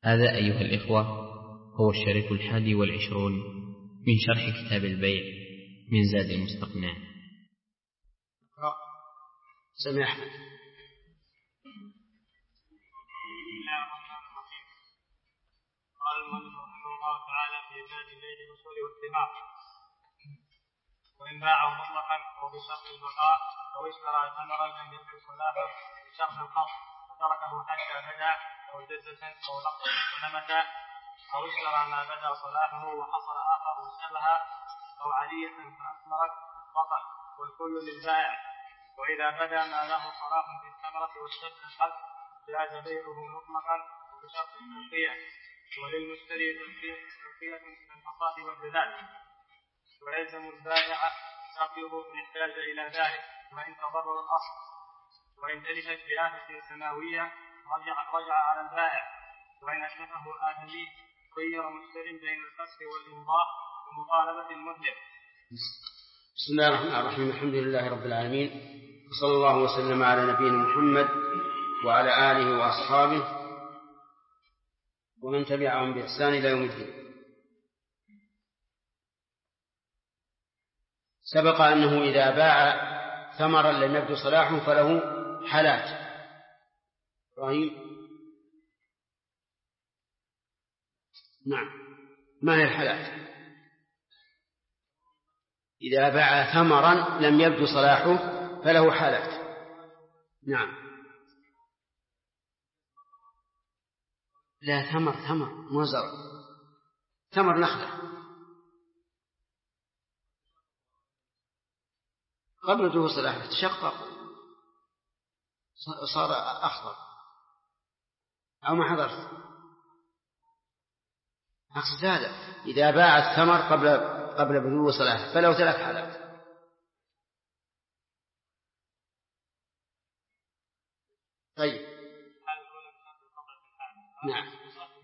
هذا أيها الإخوة هو الشريط 21 من شرح كتاب البيع من زاد المستقنع. سمع أحمد. بسم الله الرحمن الرحيم. قال المؤلف رحمه الله تعالى في باب بيع الأصول والثمار: وإن باعه مطلقا أو بشرط البقاء أو اشترى ثمرا لم يبدو صلاحه بشرط القبض وتركه حتى بدا أو جزة أو لقطة سلمة أو اشترى ما بدا صلاحه وحصل آخر شبها أو علية فأثمرت بطل والكل للبائع. وإذا بدا ما له صلاح في الثمرة والشبه الحد جاز بيعه مطلقا وبشرط التلقية، وللمشتري تلقية من الحصاد والجزاء، ويلزم البائع سقيه إن احتاج إلى ذلك وإن تضرر الأصل. وإن تلفت بآفة سماوية رجع على البائع، وإن أشرفه آدمي خير مشتري بين الفسخ والإمضاء ومطالبة المدلف. بسم الله الرحمن الرحيم. الحمد لله رب العالمين، وصلى الله وسلم على نبينا محمد وعلى آله وأصحابه ومن تبعهم بإحسان إلى يوم الدين. سبق أنه إذا باع ثمرا لم يبدو صلاحه فله حالات. إبراهيم. نعم، ما هي الحالات؟ إذا باع ثمرا لم يبدو صلاحه فله حالات. نعم. لا، ثمر مو زرع، ثمر نخلة قبل بدو صلاحه تشقق صار أخضر أو ما حضرت أقصد هذا. إذا باع الثمر قبل بدو صلاحه فله 3 حالات. طيب. نعم،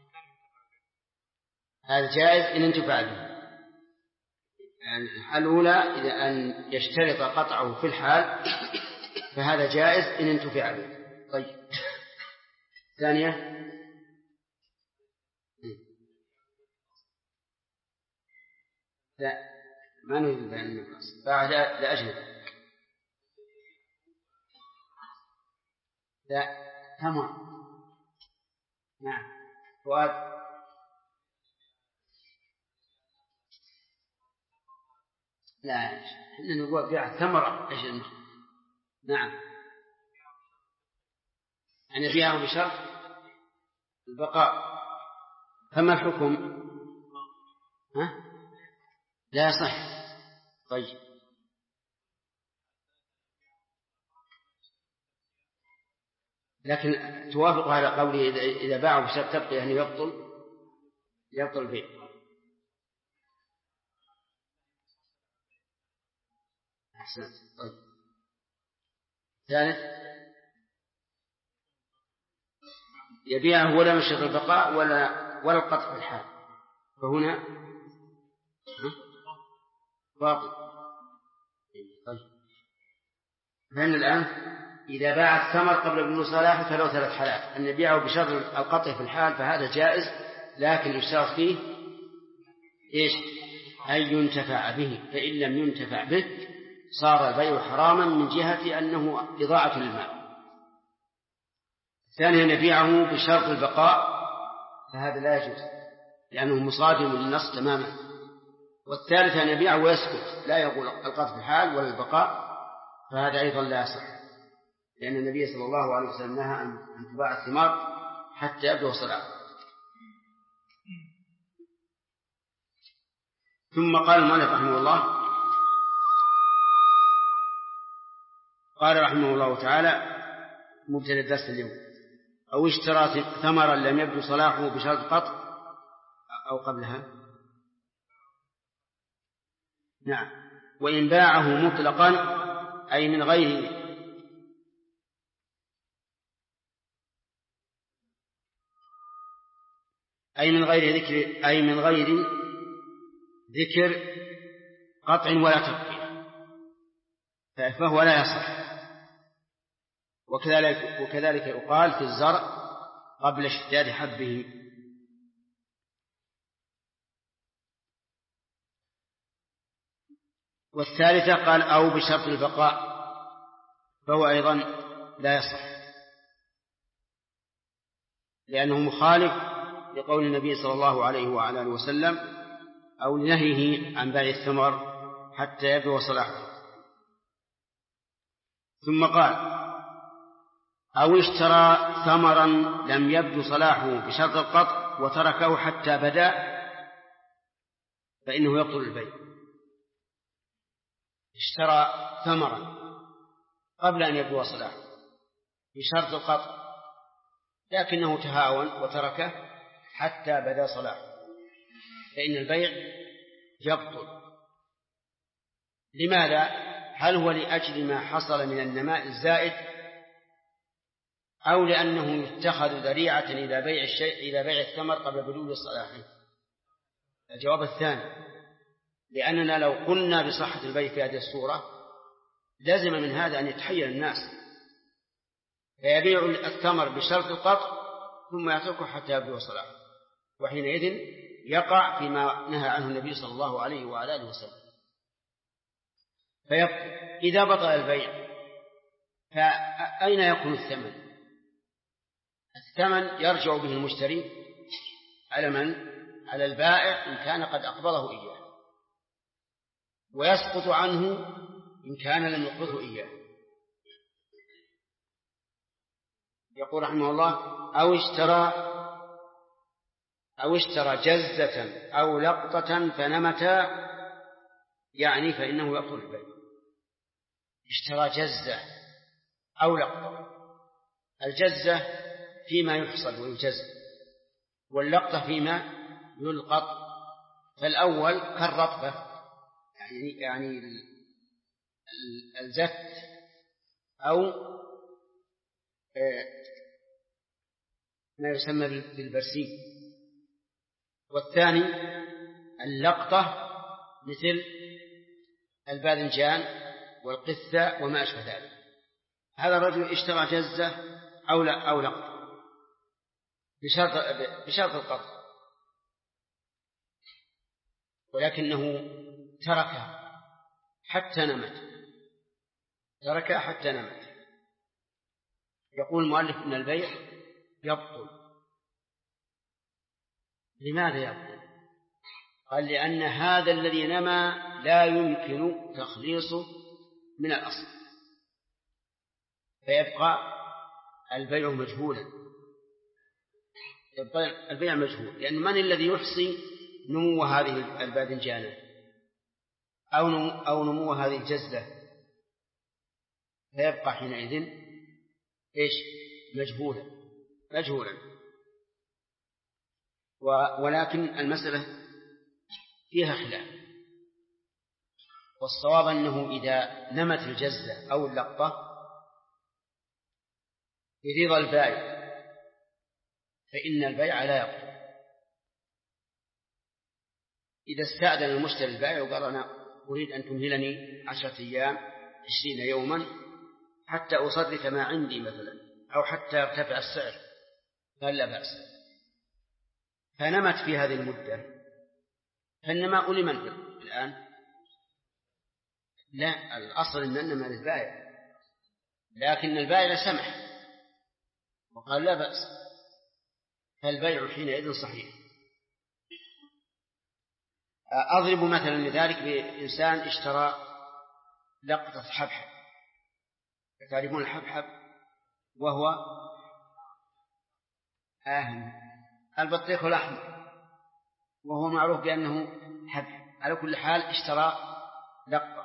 هذا جائز إن انتفع به. يعني الحالة الأولى إذا أن يشترط قطعه في الحال فهذا جائز إن انتفع به. طيب. ثانية، لا ما نريد بأن نقص بعد لأجل لا ثمر. نعم فؤاد. لا احنا نقول بيع ثمرة أجل. نعم، يعني بيعه بشرط البقاء. فما الحكم؟ لا صح. طيب. لكن توافق على قوله إذا باعه بشرط تبقي يعني يبطل البيع. أحسنت. طيب. ثالث، يبيعه ولا مشرط البقاء ولا القطع في الحال فهنا باطل. طيب. فإن الآن إذا باع الثمر قبل بلوغ صلاحه فله 3 حالات: أن يبيعه بشرط القطع في الحال فهذا جائز، لكن يشترط فيه إيش؟ أن ينتفع به، فإن لم ينتفع به صار البيع حراما من جهة أنه إضاعة للمال. ثانيا، أن يبيعه بشرط البقاء فهذا لا يجوز لأنه مصادم للنص تماما. والثالث أن يبيعه ويسكت لا يقول القطع في الحال ولا البقاء، فهذا أيضا لا يصح، لأن النبي صلى الله عليه وسلم نهى أن تباع الثمار حتى يبدو صلاحه. ثم قال المؤلف رحمه الله، قال رحمه الله تعالى مبتدأ الدرس اليوم: أو اشترى ثمرا لم يبدو صلاحه بشرط قطع أو قبلها. نعم. وإن باعه مطلقا أي من غير ذكر قطع ولا تبقية فهو لا يصح. وكذلك يقال في الزرع قبل اشتداد حبه والثالثة قال أو بشرط البقاء، فهو أيضا لا يصح، لأنه مخالف لقول النبي صلى الله عليه وعلى آله وسلم أو لنهيه عن بيع الثمر حتى يبدو صلاحه. ثم قال أو اشترى ثمرا لم يبدو صلاحه بشرط القطع وتركه حتى بدا، فإنه يبطل البيع. اشترى ثمرا قبل أن يبدو صلاحه بشرط القطع، لكنه تهاون وتركه حتى بدا صلاحه، فإن البيع يبطل. لماذا؟ هل هو لأجل ما حصل من النماء الزائد، أو لأنه يتخذ ذريعة إلى بيع الشيء إلى بيع الثمر قبل بلوغ صلاحه؟ الجواب الثاني، لأننا لو قلنا بصحة البيع في هذه الصورة لازم من هذا أن يتحير الناس، فيبيع الثمر بشرط القطع ثم يتركه حتى يبلغ صلاحه، وحينئذ يقع فيما نهى عنه النبي صلى الله عليه وعلى آله وسلم. إذا بطل البيع فأين يكون الثمن؟ الثمن يرجع به المشتري على من؟ على البائع إن كان قد أقبضه إياه، ويسقط عنه إن كان لم يقبضه إياه. يقول رحمه الله أو اشترى جزة أو لقطة فنمتا، يعني فإنه يبطل البيع. اشترى جزة أو لقطة، الجزة فيما يحصل ويجز، واللقطة فيما يلقط. فالأول كالرطبة، يعني الزفت أو ما يسمى بالبرسيم. والثاني اللقطة مثل الباذنجان والقثة وما أشبه ذلك. هذا الرجل اشترى جزة أو لقطة بشرط القطع، ولكنه تركها حتى نمت. يقول المؤلف إن البيع يبطل. لماذا يبطل؟ قال لأن هذا الذي نمى لا يمكن تخليصه من الأصل، فيبقى البيع مجهولا. لأن من الذي يحصي نمو هذه الباذنجانة أو نمو هذه الجزة؟ فيبقى حينئذ مجهولا. ولكن المسألة فيها خلاف، والصواب أنه إذا نمت الجزة أو اللقطة برضا البائع فإن البيع لا يبطل. إذا استأذن المشتري البائع وقال أنا أريد أن تمهلني 10 أيام 20 يوما حتى أصرف ما عندي مثلا، أو حتى يرتفع السعر، قال لا بأس. فنمت في هذه المدة، فالنماء لمن الآن؟ لا، الأصل أن النماء للبائع، لكن البائع سمح وقال لا بأس، فالبيع حينئذ صحيح. أضرب مثلا لذلك بإنسان اشترى لقطة حبحب. تعرفون الحبحب؟ وهو البطيخ الأحمر، وهو معروف بأنه حبحب. على كل حال اشترى لقطة،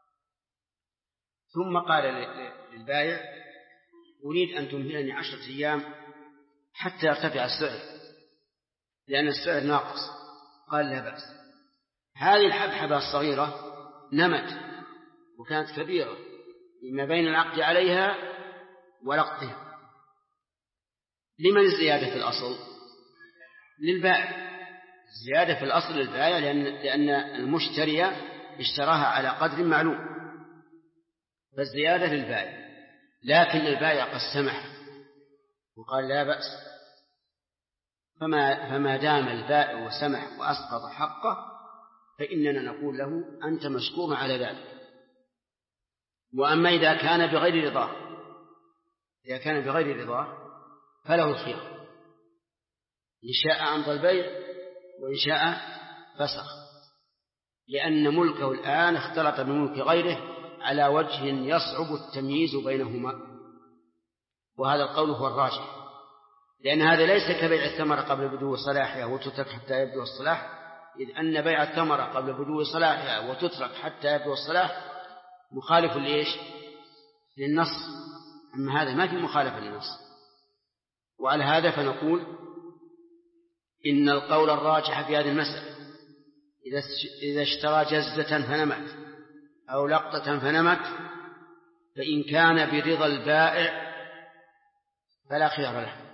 ثم قال للبائع أريد أن تمهلني 10 أيام حتى يرتفع السعر، لأن السعر ناقص. قال لا بأس. هذه الحبحبة الصغيرة نمت وكانت كبيرة ما بين العقد عليها ولقطها. لمن الزيادة في الأصل؟ للبائع. الزيادة في الأصل للبائع، لأن المشتري اشتراها على قدر معلوم، فالزيادة للبائع. لكن البائع قد سمح وقال لا بأس، فما دام البائع سمح وأسقط حقه فإننا نقول له أنت مشكور على ذلك. وأما إذا كان بغير رضاه فله الخيار، إن شاء أمضى البيع وإن شاء فسخ، لأن ملكه الآن اختلط بملك غيره على وجه يصعب التمييز بينهما، وهذا القول هو الراجح، لأن هذا ليس كبيع الثمرة قبل بدو صلاحها وتترك حتى يبدو الصلاح، إذ أن بيع الثمرة قبل بدو صلاحها وتترك حتى يبدو الصلاح مخالف للنص، أما هذا ما في مخالفة للنص. وعلى هذا فنقول إن القول الراجح في هذه المسألة إذا اشترى جزة فنمت أو لقطة فنمت، فإن كان برضا البائع فلا خيار له،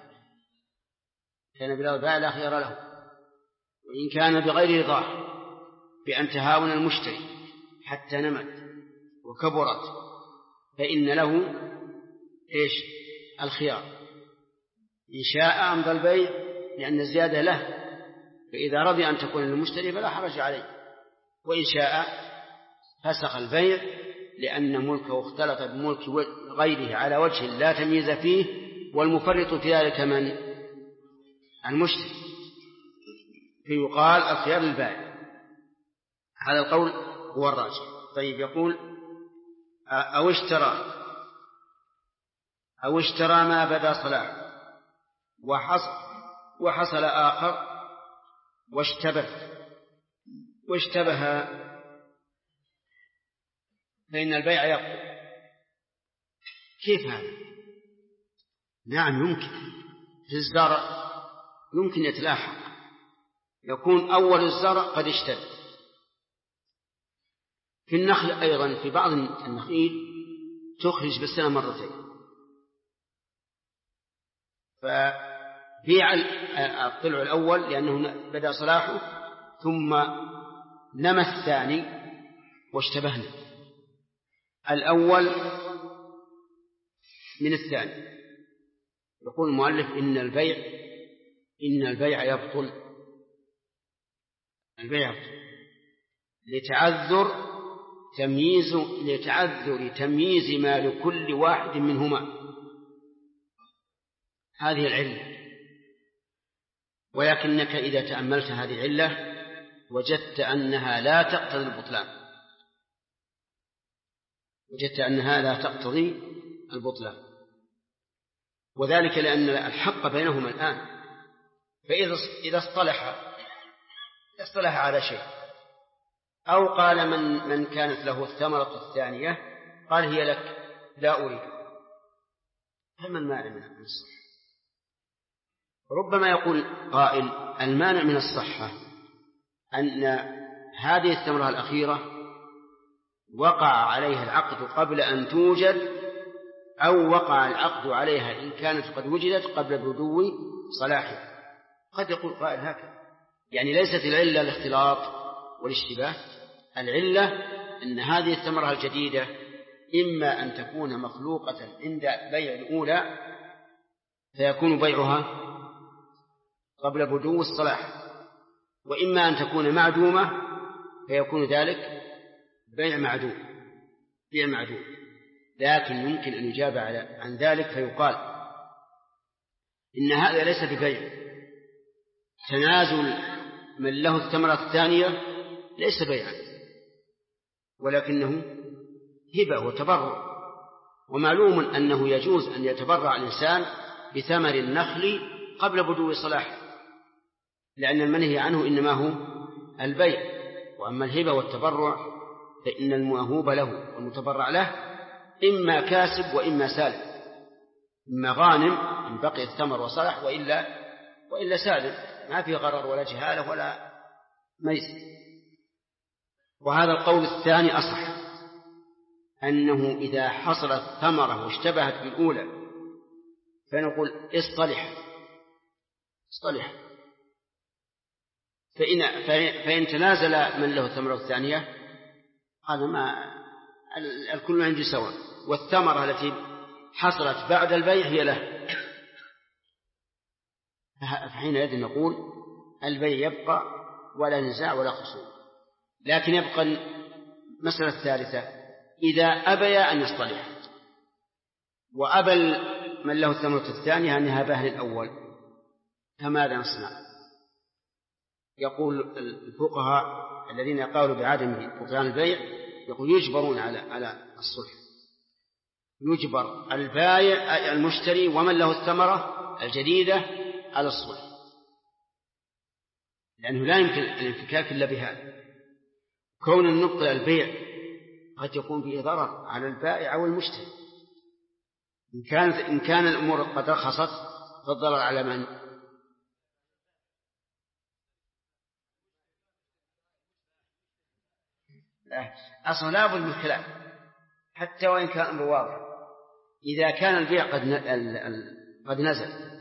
وإن كان بغير رضاه بأن تهاون المشتري حتى نمت وكبرت فإن له الخيار، إن شاء أمضى البيع لأن الزيادة له، فإذا رضي أن تكون للمشتري فلا حرج عليه، وإن شاء فسخ البيع لأن ملكه اختلط بملك غيره على وجه لا تمييز فيه، والمفرط في ذلك من المشتري، فيقال الخيار للبائع. هذا القول هو الراجح. طيب، يقول أو اشترى ما بدا صلاحه وحصل آخر واشتبه فإن البيع يبطل. كيف هذا؟ نعم، يمكن في الزرع يمكن يتلاحق، يكون أول الزرع قد اشتد. في النخل أيضا، في بعض النخيل تخرج بالسنة مرتين، فبيع الطلع الأول لأنه بدأ صلاحه، ثم نمى الثاني واشتبهنا الأول من الثاني. يقول المؤلف إن البيع يبطل لتعذر تمييز ما لكل واحد منهما، هذه العلة. ولكنك إذا تأملت هذه العلة وجدت أنها لا تقتضي البطلان، وذلك لأن الحق بينهما الآن، فإذا اصطلح على شيء، أو قال من كانت له الثمرة الثانية قال هي لك لا أريد، فما المانع من الصحة؟ ربما يقول قائل المانع من الصحة أن هذه الثمرة الأخيرة وقع عليها العقد قبل أن توجد، أو وقع العقد عليها إن كانت قد وجدت قبل بدو صلاحها. قد يقول قائل هكذا، يعني ليست العلة الاختلاط والاشتباه، العلة أن هذه الثمرة الجديدة إما أن تكون مخلوقة عند بيع الأولى فيكون بيعها قبل بدو الصلاح، وإما أن تكون معدومة فيكون ذلك بيع معدوم. لكن يمكن أن يجاب عن ذلك فيقال إن هذا ليس ببيع، تنازل من له الثمرة الثانية ليس بيعا، ولكنه هبة وتبرع، ومعلوم أنه يجوز أن يتبرع الإنسان بثمر النخل قبل بدو صلاحه، لأن المنهي عنه إنما هو البيع. وأما الهبة والتبرع فإن الموهوب له والمتبرع له إما كاسب وإما سالم، إما غانم إن بقي الثمر وصلح وإلا سالم، ما في غرر ولا جهالة ولا ميس. وهذا القول الثاني أصح، أنه إذا حصلت ثمرة واشتبهت بالأولى فنقول اصطلح، فإن تنازل من له الثمرة الثانية هذا ما الكل عندي سواء، والثمرة التي حصلت بعد البيع هي له، فحينئذ نقول البيع يبقى ولا نزاع ولا خصوم. لكن يبقى المسألة الثالثة: إذا أبيا أن يصطلح وأبى من له الثمرة الثانية أن يهبها للأول، فماذا نصنع؟ يقول الفقهاء الذين قالوا بعدم بطلان البيع يقول يجبرون على الصلح، يجبر البائع المشتري ومن له الثمرة الجديدة على الصلح، لأنه لا يمكن الانفكاك إلا بهذا. كون النقل البيع قد يكون فيه ضرر على البائع أو المشتري، إن كان الأمور قد رخصت فالضرر على من؟ أصلا لا بد من خلاف حتى وإن كان الأمر واضح. إذا كان البيع قد نزل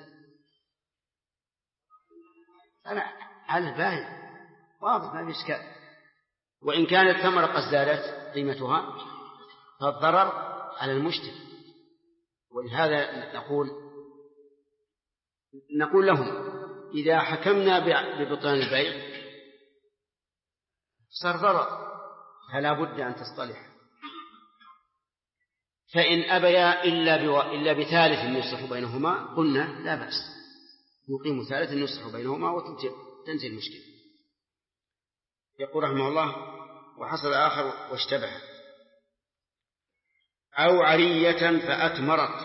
أنا على البائع واضح ما في إشكال، وإن كانت الثمرة قد زادت قيمتها فالضرر على المشتري. ولهذا نقول لهم إذا حكمنا ببطلان البيع صار ضرر فلا بد أن تصطلح. فإن أبيا إلا بثالث يصلح بينهما قلنا لا بأس، نقيم ثالث يصلح بينهما وتنتهي المشكلة. يقول رحمه الله: وحصل آخر واشتبه: أو عرية فأتمرت.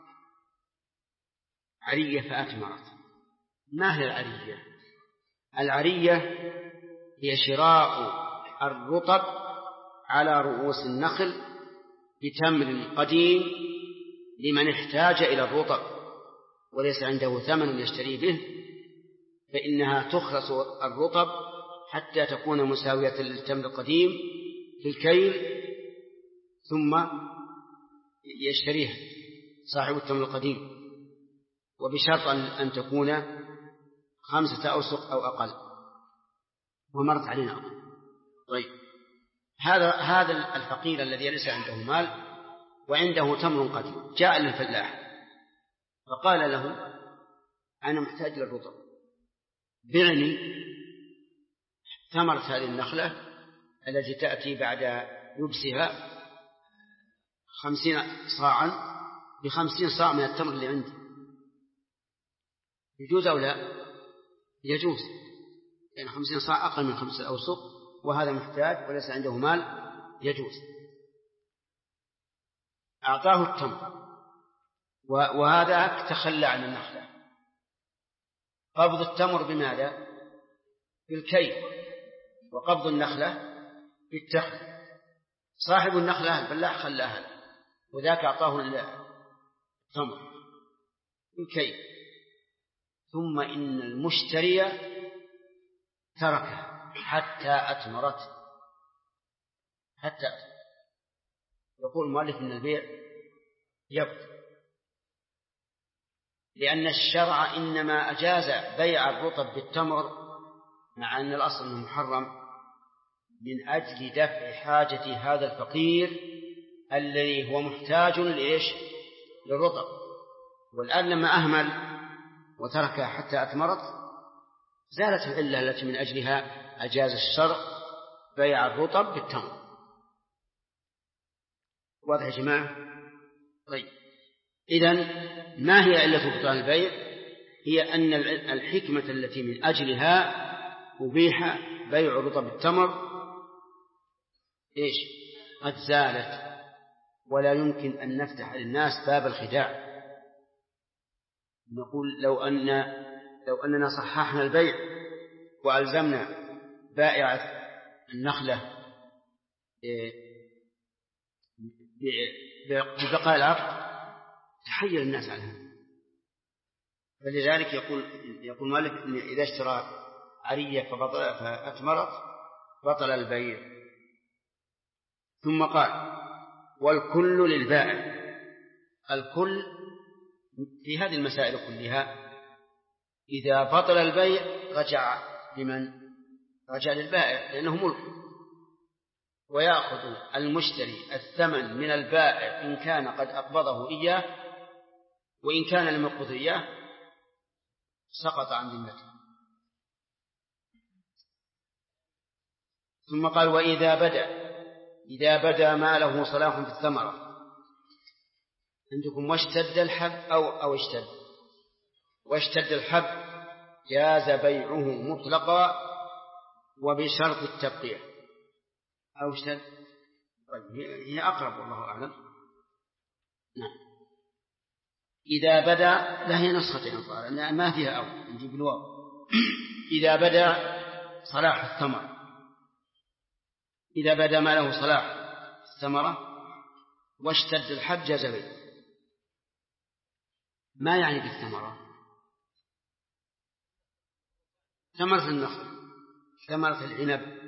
عرية فأتمرت، ما هي العرية؟ العرية هي شراء الرطب على رؤوس النخل بتمر قديم لمن احتاج إلى الرطب وليس عنده ثمن يشتري به، فإنها تخرس الرطب حتى تكون مساوية للتمر القديم في الكيل، ثم يشتريه صاحب التمر القديم، وبشرط أن تكون 5 أوسق أو أقل، ومرت علينا أقل. طيب، هذا الفقير الذي ليس عنده مال وعنده تمر قديم جاء للفلاح فقال له: أنا محتاج للرطب، بعني ثمرة هذه النخلة التي تأتي بعد يبسها 50 صاعا ب50 صاع من التمر اللي عندي. يجوز أو لا؟ يجوز، يعني 50 صاع أقل من 5 أوسق وهذا محتاج وليس عنده مال، يجوز. أعطاه التمر وهذا تخلى عن النخلة. قبض التمر بماذا؟ بالكيل، وقبض النخلة بالتخل. صاحب النخلة الفلاح خلاها وذاك أعطاه التمر بالكيل، ثم إن المشتري تركه حتى أتمرت. يقول المؤلف إن البيع يبطل، لأن الشرع إنما أجاز بيع الرطب بالتمر مع أن الأصل أنه محرم من أجل دفع حاجة هذا الفقير الذي هو محتاج للرطب. والآن لما أهمل وتركها حتى أتمرت زالت العلة التي من أجلها أجاز الشرع بيع الرطب بالتمر. واضح يا جماعة؟ طيب، إذن ما هي علة بطلان البيع؟ هي أن الحكمة التي من أجلها أبيح بيع الرطب بالتمر قد زالت، ولا يمكن أن نفتح للناس باب الخداع. نقول لو أننا صححنا البيع وألزمنا بائع النخلة ببقاء العقد تحير الناس عنها. فلذلك يقول مالك إذا اشترى عرية فأتمرت بطل البيع. ثم قال: والكل للبائع. الكل في هذه المسائل كلها إذا بطل البيع رجع لمن؟ رجع للبائع، لأنه ملك، ويأخذ المشتري الثمن من البائع إن كان قد أقبضه إياه، وإن كان لم يقبضه إياه سقط عن ذمته. ثم قال إذا بدا ما له صلاح في الثمرة. عندكم واشتد الحب أو اشتد، واشتد الحب جاز بيعه مطلقا وبشرط التبقية. أو اشتد، هي أقرب والله أعلم. نعم. إذا بدا لها نسختين صار ما فيها أو نجيب الواو. إذا بدا صلاح الثمر، إذا بدا ما له صلاح الثمرة واشتد الحب جاز بيعه. ما يعني بالثمرة؟ ثمرة النخل، ثمرة العنب،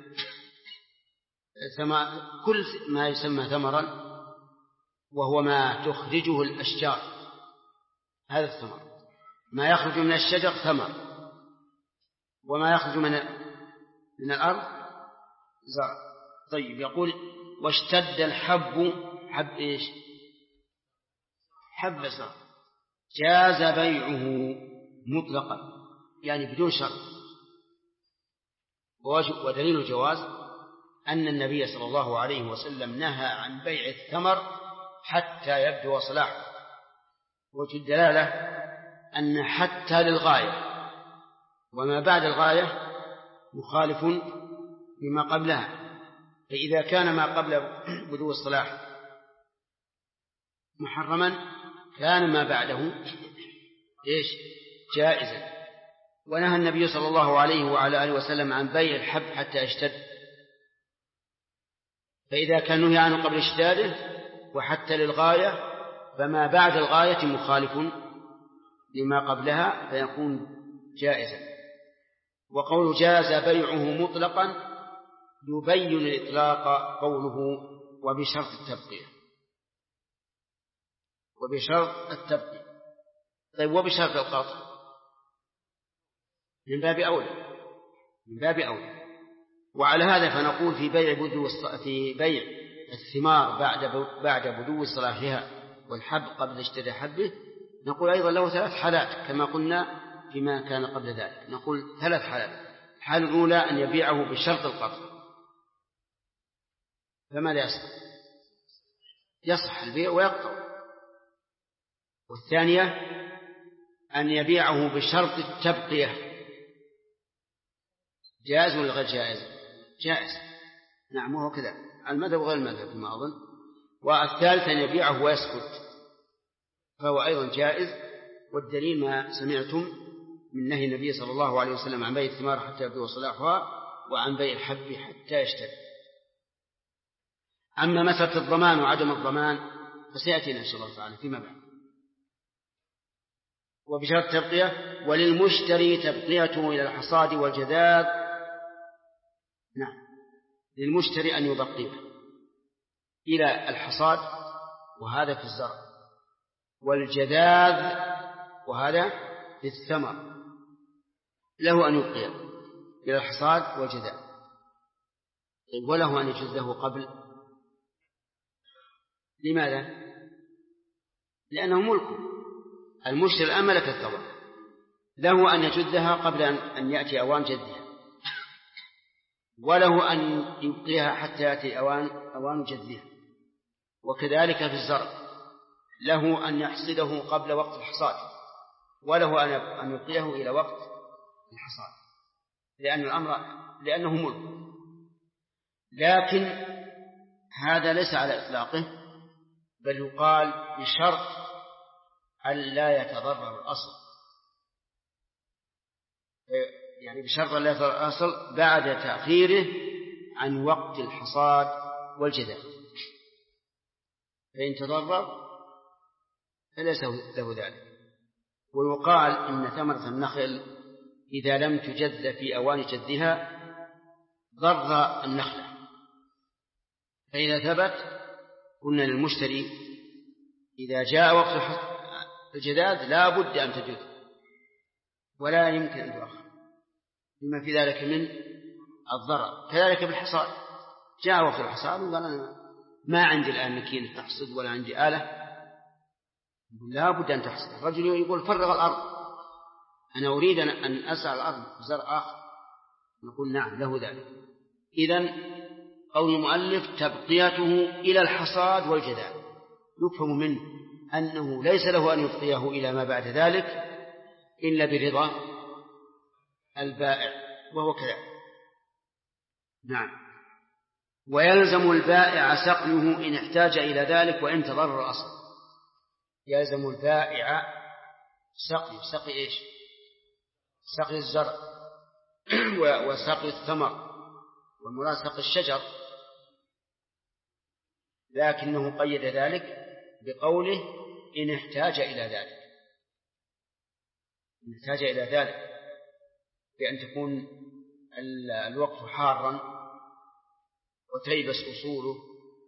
كل ما يسمى ثمرا وهو ما تخرجه الأشجار، هذا الثمر. ما يخرج من الشجر ثمر، وما يخرج من الأرض زرع. طيب، يقول واشتد الحب، حب إيش؟ حب زرع، جاز بيعه مطلقا يعني بدون شرط. ودليل الجواز أن النبي صلى الله عليه وسلم نهى عن بيع الثمر حتى يبدو صلاحه. وجه الدلالة أن حتى للغاية، وما بعد الغاية مخالف لما قبلها. فإذا كان ما قبل بدو الصلاح محرما كان ما بعده إيش؟ جائزا. ونهى النبي صلى الله عليه وعلى آله وسلم عن بيع الحب حتى يشتد. فإذا كان نهي عنه قبل اشتاده وحتى للغاية فما بعد الغاية مخالف لما قبلها فيكون جائزا. وقول جاز بيعه مطلقا يبين الإطلاق قوله وبشرط التبقية، وبشرط التبقية. طيب، وبشرط القطع من باب أولى، من باب أولى. وعلى هذا فنقول في بيع الثمار بعد بدو صلاحها والحب قبل اشتدى حبه، نقول أيضا له 3 حالات كما قلنا فيما كان قبل ذلك. نقول 3 حالات. الحالة الأولى أن يبيعه بشرط القطع، فماذا يصح؟ يصح البيع ويقطع. والثانية أن يبيعه بشرط التبقية، جائز ولا غير جائز؟ جائز. نعم، وهو كذا المذهب وغير المذهب كما أظن. والثالث أن يبيعه ويسكت، فهو أيضا جائز. والدليل ما سمعتم من نهي النبي صلى الله عليه وسلم عن بيع الثمار حتى يبدو صلاحها وعن بيع الحب حتى يشتد. أما مسألة الضمان وعدم الضمان فسيأتينا إن شاء الله تعالى فيما بعد. وبشرط التبقية وللمشتري تبقيته إلى الحصاد والجذاذ. نعم، للمشتري أن يبقيه إلى الحصاد وهذا في الزرع، والجذاذ وهذا في الثمر، له أن يبقيه إلى الحصاد والجذاذ. وله أن يجزه قبل. لماذا؟ لأنه ملكه. المشتري الآن ملك الثمر، له أن يجدها قبل أن يأتي أوان جدها، وله أن يبقيها حتى يأتي أوان جدها. وكذلك في الزرع له أن يحصده قبل وقت الحصاد، وله أن يبقيه إلى وقت الحصاد، لأنه ملك. لكن هذا ليس على إطلاقه، بل يقال بشرط ألا يتضرر الأصل، يعني بشرط ألا يتضرر الأصل بعد تأخيره عن وقت الحصاد والجذاذ. فإن تضرر فليس له ذلك. ويقال إن ثمرة النخل إذا لم تجذ في أوان جذها ضر النخلة، فإذا ثبت قلنا للمشتري إذا جاء وقت الجذاذ لا بد أن تجذ ولا يمكن أن تؤخر بما في ذلك من الضرر. كذلك بالحصاد، جاء وقت الحصاد وقال أنا ما عندي الآن مكينة تحصد ولا عندي آلة، لا بد أن تحصد. الرجل يقول فرغ الأرض، أنا أريد أن أسعى الأرض بزرع آخر، نقول نعم له ذلك إذن قول المؤلف تبقيته إلى الحصاد والجذاب يفهم منه أنه ليس له أن يبقيه إلى ما بعد ذلك إلا برضا البائع، وهو كذلك. نعم. ويلزم البائع سقيه إن احتاج إلى ذلك وإن تضرر الأصل. يلزم البائع سقي إيش؟ سقي الزرع وسقي الثمر، والمراد سقي الشجر، لكنه قيد ذلك بقوله إن احتاج إلى ذلك. إن احتاج إلى ذلك بأن تكون الوقت حارا وتيبس أصوله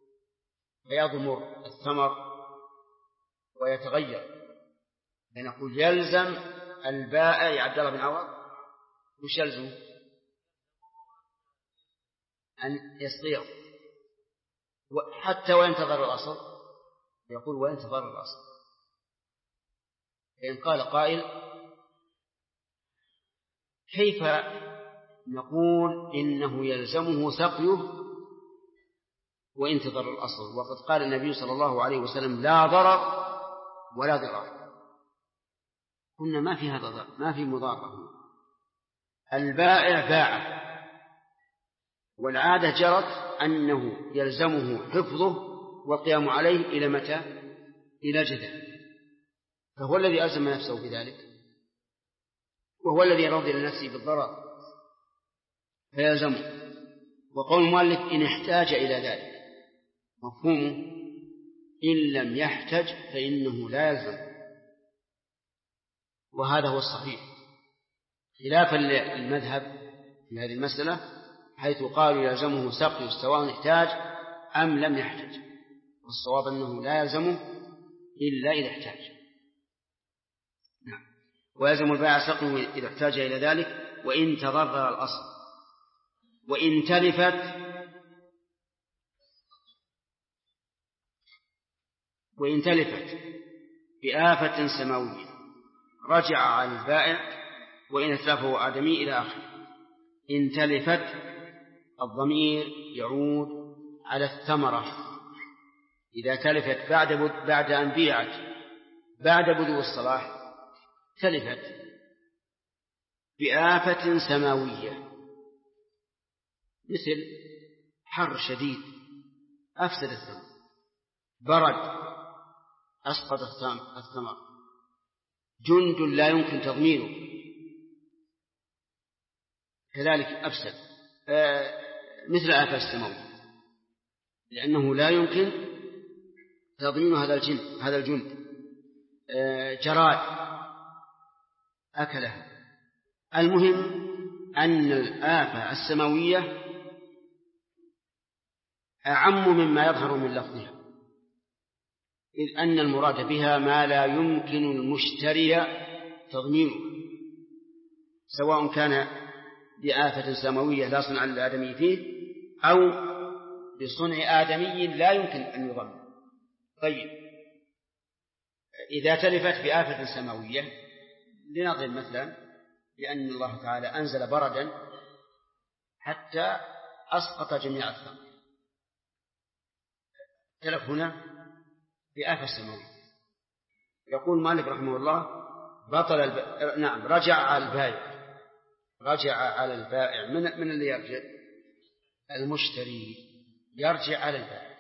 فيضمر الثمر ويتغير، فنقول يلزم البائع يا عبد الله بن عوض وش يلزم؟ أن يسقيه حتى وإن تضر الأصل. يقول وإن تضر الأصل. فإن قال قائل كيف نقول إنه يلزمه سقيه وإن تضر الأصل، وقد قال النبي صلى الله عليه وسلم لا ضرر ولا ضرار. قلنا ما في هذا ضرر، ما في مضارة. البائع باع، والعادة جرت أنه يلزمه حفظه والقيام عليه إلى متى؟ إلى جدة، فهو الذي ألزم نفسه بذلك، وهو الذي رضي لنفسه بالضرر فيلزمه. وقول المؤلف إن احتاج إلى ذلك مفهومه إن لم يحتج فإنه لا يلزم، وهذا هو الصحيح خلافا للمذهب في هذه المسألة، حيث قالوا يلزمه سقي سواء احتاج أم لم يحتج، والصواب أنه لا يلزمه إلا إذا احتاج. نعم. ويلزم البائع سقيه إذا احتاج إلى ذلك وإن تضرر الأصل. وإن تلفت بآفة سماوية رجع على البائع وإن أتلفه آدمي إلى آخره. إن تلفت الضمير يعود على الثمرة، إذا تلفت بعد أن بيعت بعد بدو الصلاح تلفت بآفة سماوية، مثل حر شديد أفسد الثمر، برد أسقط الثمر، جند لا يمكن تضمينه كذلك أفسد، مثل آفة السماوية، لأنه لا يمكن تضمين هذا الجند. جراد أكله. المهم أن الآفة السماوية أعم مما يظهر من لفظها، إذ أن المراد بها ما لا يمكن المشتري تضمينه، سواء كان بآفة سماوية لا صنع للآدمي فيه أو بصنع آدمي لا يمكن أن يضمن. طيب، إذا تلفت بآفة سماوية لنضرب مثلا بأن الله تعالى أنزل بردا حتى أسقط جميع الثمر، تلف هنا بآفة سماوية. يقول مالك رحمه الله نعم رجع على البائع. من اللي يرجع؟ المشتري يرجع على البائع.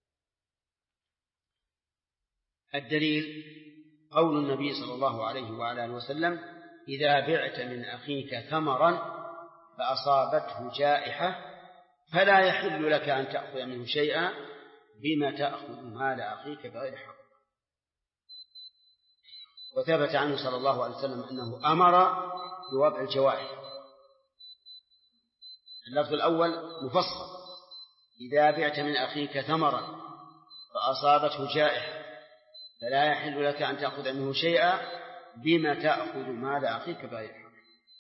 الدليل قول النبي صلى الله عليه وعلى آله وسلم إذا بعت من أخيك ثمرا فأصابته جائحة فلا يحل لك أن تأخذ منه شيئا بما تأخذ مال أخيك بغير حق. وثبت عنه صلى الله عليه وسلم أنه أمر بوضع الجوائح. اللفظ الأول مفصل: إذا بعت من أخيك ثمرا فأصابته جائحة فلا يحل لك أن تأخذ منه شيئا بما تأخذ مال أخيك بغير حق.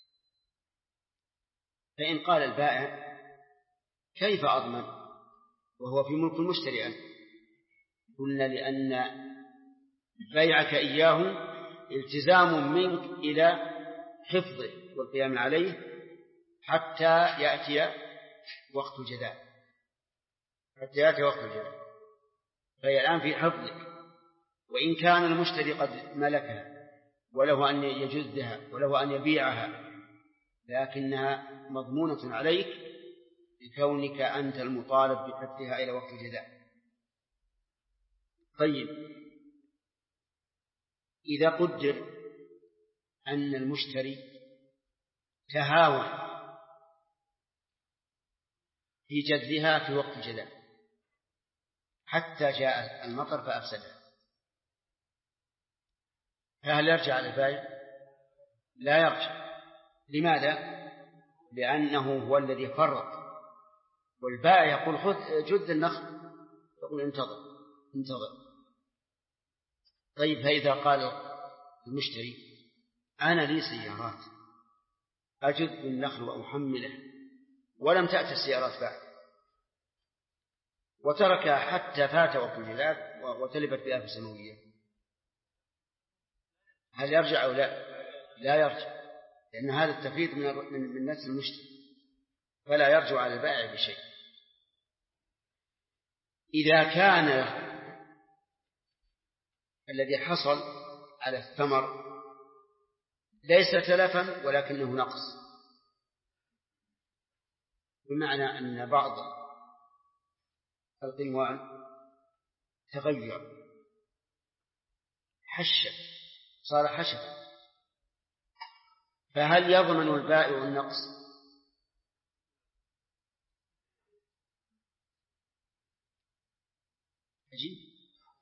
فإن قال البائع كيف أضمن وهو في ملك المشتري أنت؟ قلنا لأن بيعك إياه التزام منك إلى حفظه والقيام عليه حتى يأتي وقت الجداء، حتى يأتي وقت الجداء، فهي الآن في حفظك. وإن كان المشتري قد ملكها وله أن يجدها وله أن يبيعها، لكنها مضمونة عليك لكونك أنت المطالب بحفظها إلى وقت الجداء. طيب، إذا قدر أن المشتري تهاون في جدها في وقت الجداء حتى جاء المطر فأفسدها، فهل يرجع على البائع؟ لا يرجع. لماذا؟ لأنه هو الذي فرط، والبائع يقول خذ جد النخل، يقول انتظر. طيب، فإذا قال المشتري أنا لي سيارات أجد النخل وأحمله ولم تأتي السيارات بعد، وتركها حتى فات وقت الجداء وتلبت بآفة سماوية، هل يرجع أو لا؟ لا يرجع، لأن هذا التفريط من نفس المشتري، فلا يرجع على البائع بشيء. إذا كان الذي حصل على الثمر ليس تلفا ولكنه نقص، بمعنى أن بعض القنوان تغير صار حشفا، فهل يضمن البائع النقص؟ عجيب،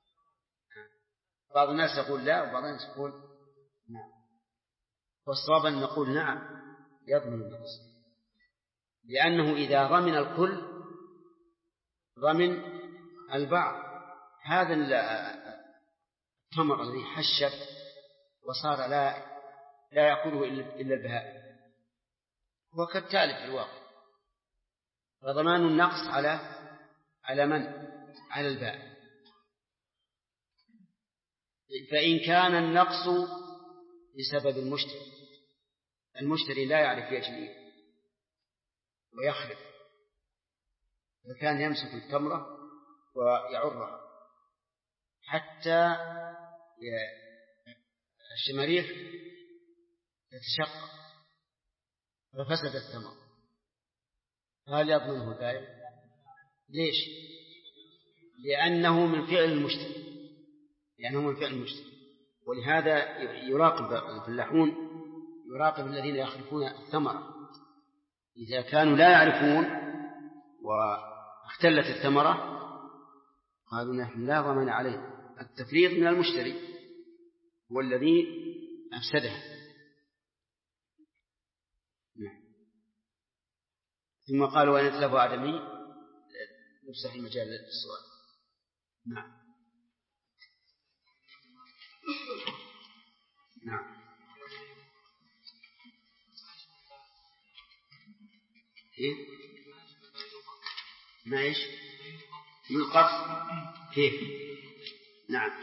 بعض الناس يقول لا وبعض الناس يقول نعم، والصواب أن نقول نعم يضمن النقص، لأنه إذا ضمن الكل ضمن البعض. هذا التمر الذي حشف وصار لا يأكله إلا البهائم، هو كالتالف في الواقع، فضمان النقص على من؟ على البائع. فإن كان النقص بسبب المشتري لا يعرف يجنيه ويخلف، فكان يمسك التمرة ويعرها حتى الشماريخ تتشقق ففسد الثمر، هل يضمنه البائع؟ ليش؟ لأنه من فعل المشتري، ولهذا يراقب الفلاحون، يراقب الذين يخلفون الثمرة، إذا كانوا لا يعرفون واختلت الثمرة قالوا نحن لا ضمان عليه، التفريط من المشتري هو الذي أفسدها. ثم قالوا وإن اتلفوا آدمي نفسح المجال للسؤال. نعم. إيه؟ ما إيش؟ يلقط كيف؟ نعم.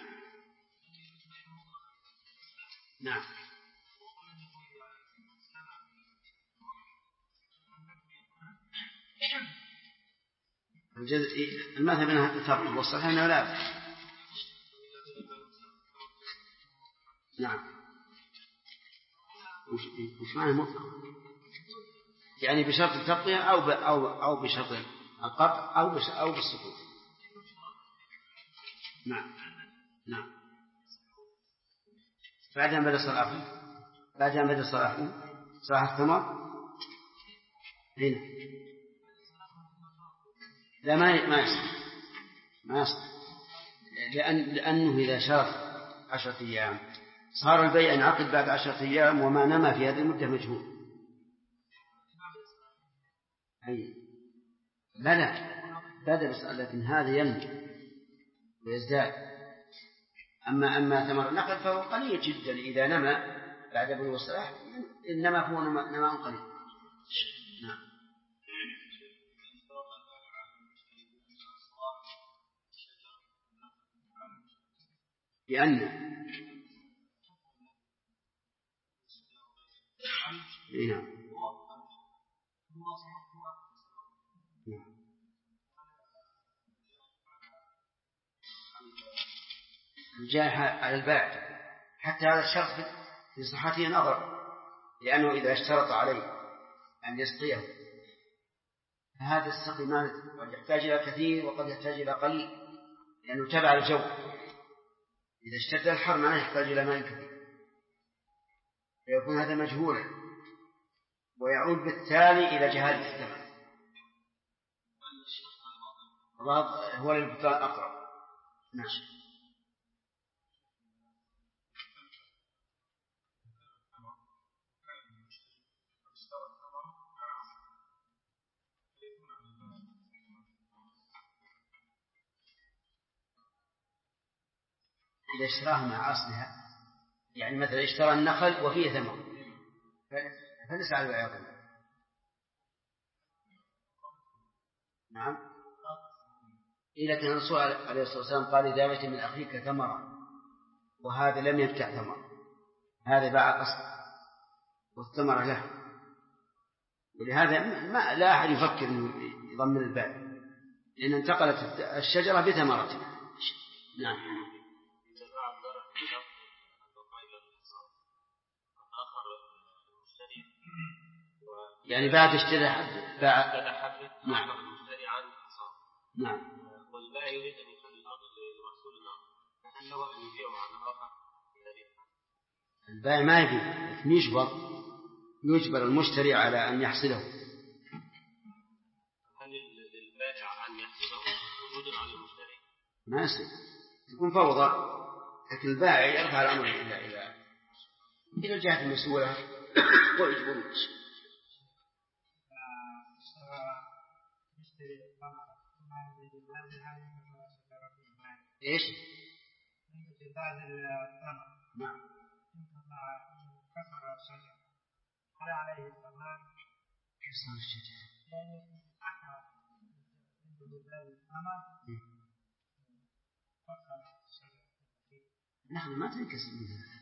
المذهب أنها تفرق، والصحيح أنه لا. نعم. وش معنى مطلق؟ يعني بشرط التقطيع أو بشرط القطع أو بالسكوت. نعم. بعد أن بدأ صلاح الثمر هنا لا ما يصح لأنه إذا شرط 10 أيام صار البيع ينعقد بعد 10 أيام، وما نما في هذه المدة مجهول. بدأ لكن هذا ينمو ويزداد. أما ثمر النخل فهو قليل جدا، إذا نما بعد بلوغ الصلاح إنما هو نماء قليل. نعم. لأن الجائحة على البائع، حتى هذا الشرط في صحته نظر، لأنه إذا اشترط عليه أن يسقيه فهذا السقي ما قد يحتاج إلى كثير وقد يحتاج إلى قليل، لأنه تبع الجو. إذا اشتد الحر ما يحتاج إلى ماء كثير، فيكون هذا مجهولا ويعود بالتالي إلى جهالة الثمن. هو للبطلان أقرب. نعم. إذا اشتراها مع أصلها، يعني مثلا اشترى النخل وفيه ثمر فليس على البيع. نعم. إذا كان الرسول عليه الصلاة والسلام قال إذا بت من أخيك ثمرا وهذا لم يبتع ثمر، هذا باع الأصل والثمرة له، ولهذا لا أحد يفكر أنه يضمن البائع، لأن انتقلت الشجرة بثمرته. نعم. يعني بعد اشترى حد نعم. نعم. والبائع يريد أن يخلي الأرض لرسول الله، فهل له أن يبيعه على آخر؟ البائع ما يبيع، يجبر المشتري على أن يحصله. هل للبائع أن يحصله وجودا على المشتري؟ ما يصير، تكون فوضى، لكن البائع يرفع الأمر إلى الجهة المسؤولة ويجبر. إيش؟ نعم. هل عليه الضمان؟ كسر الشجرة. نحن ما تنكسر منها.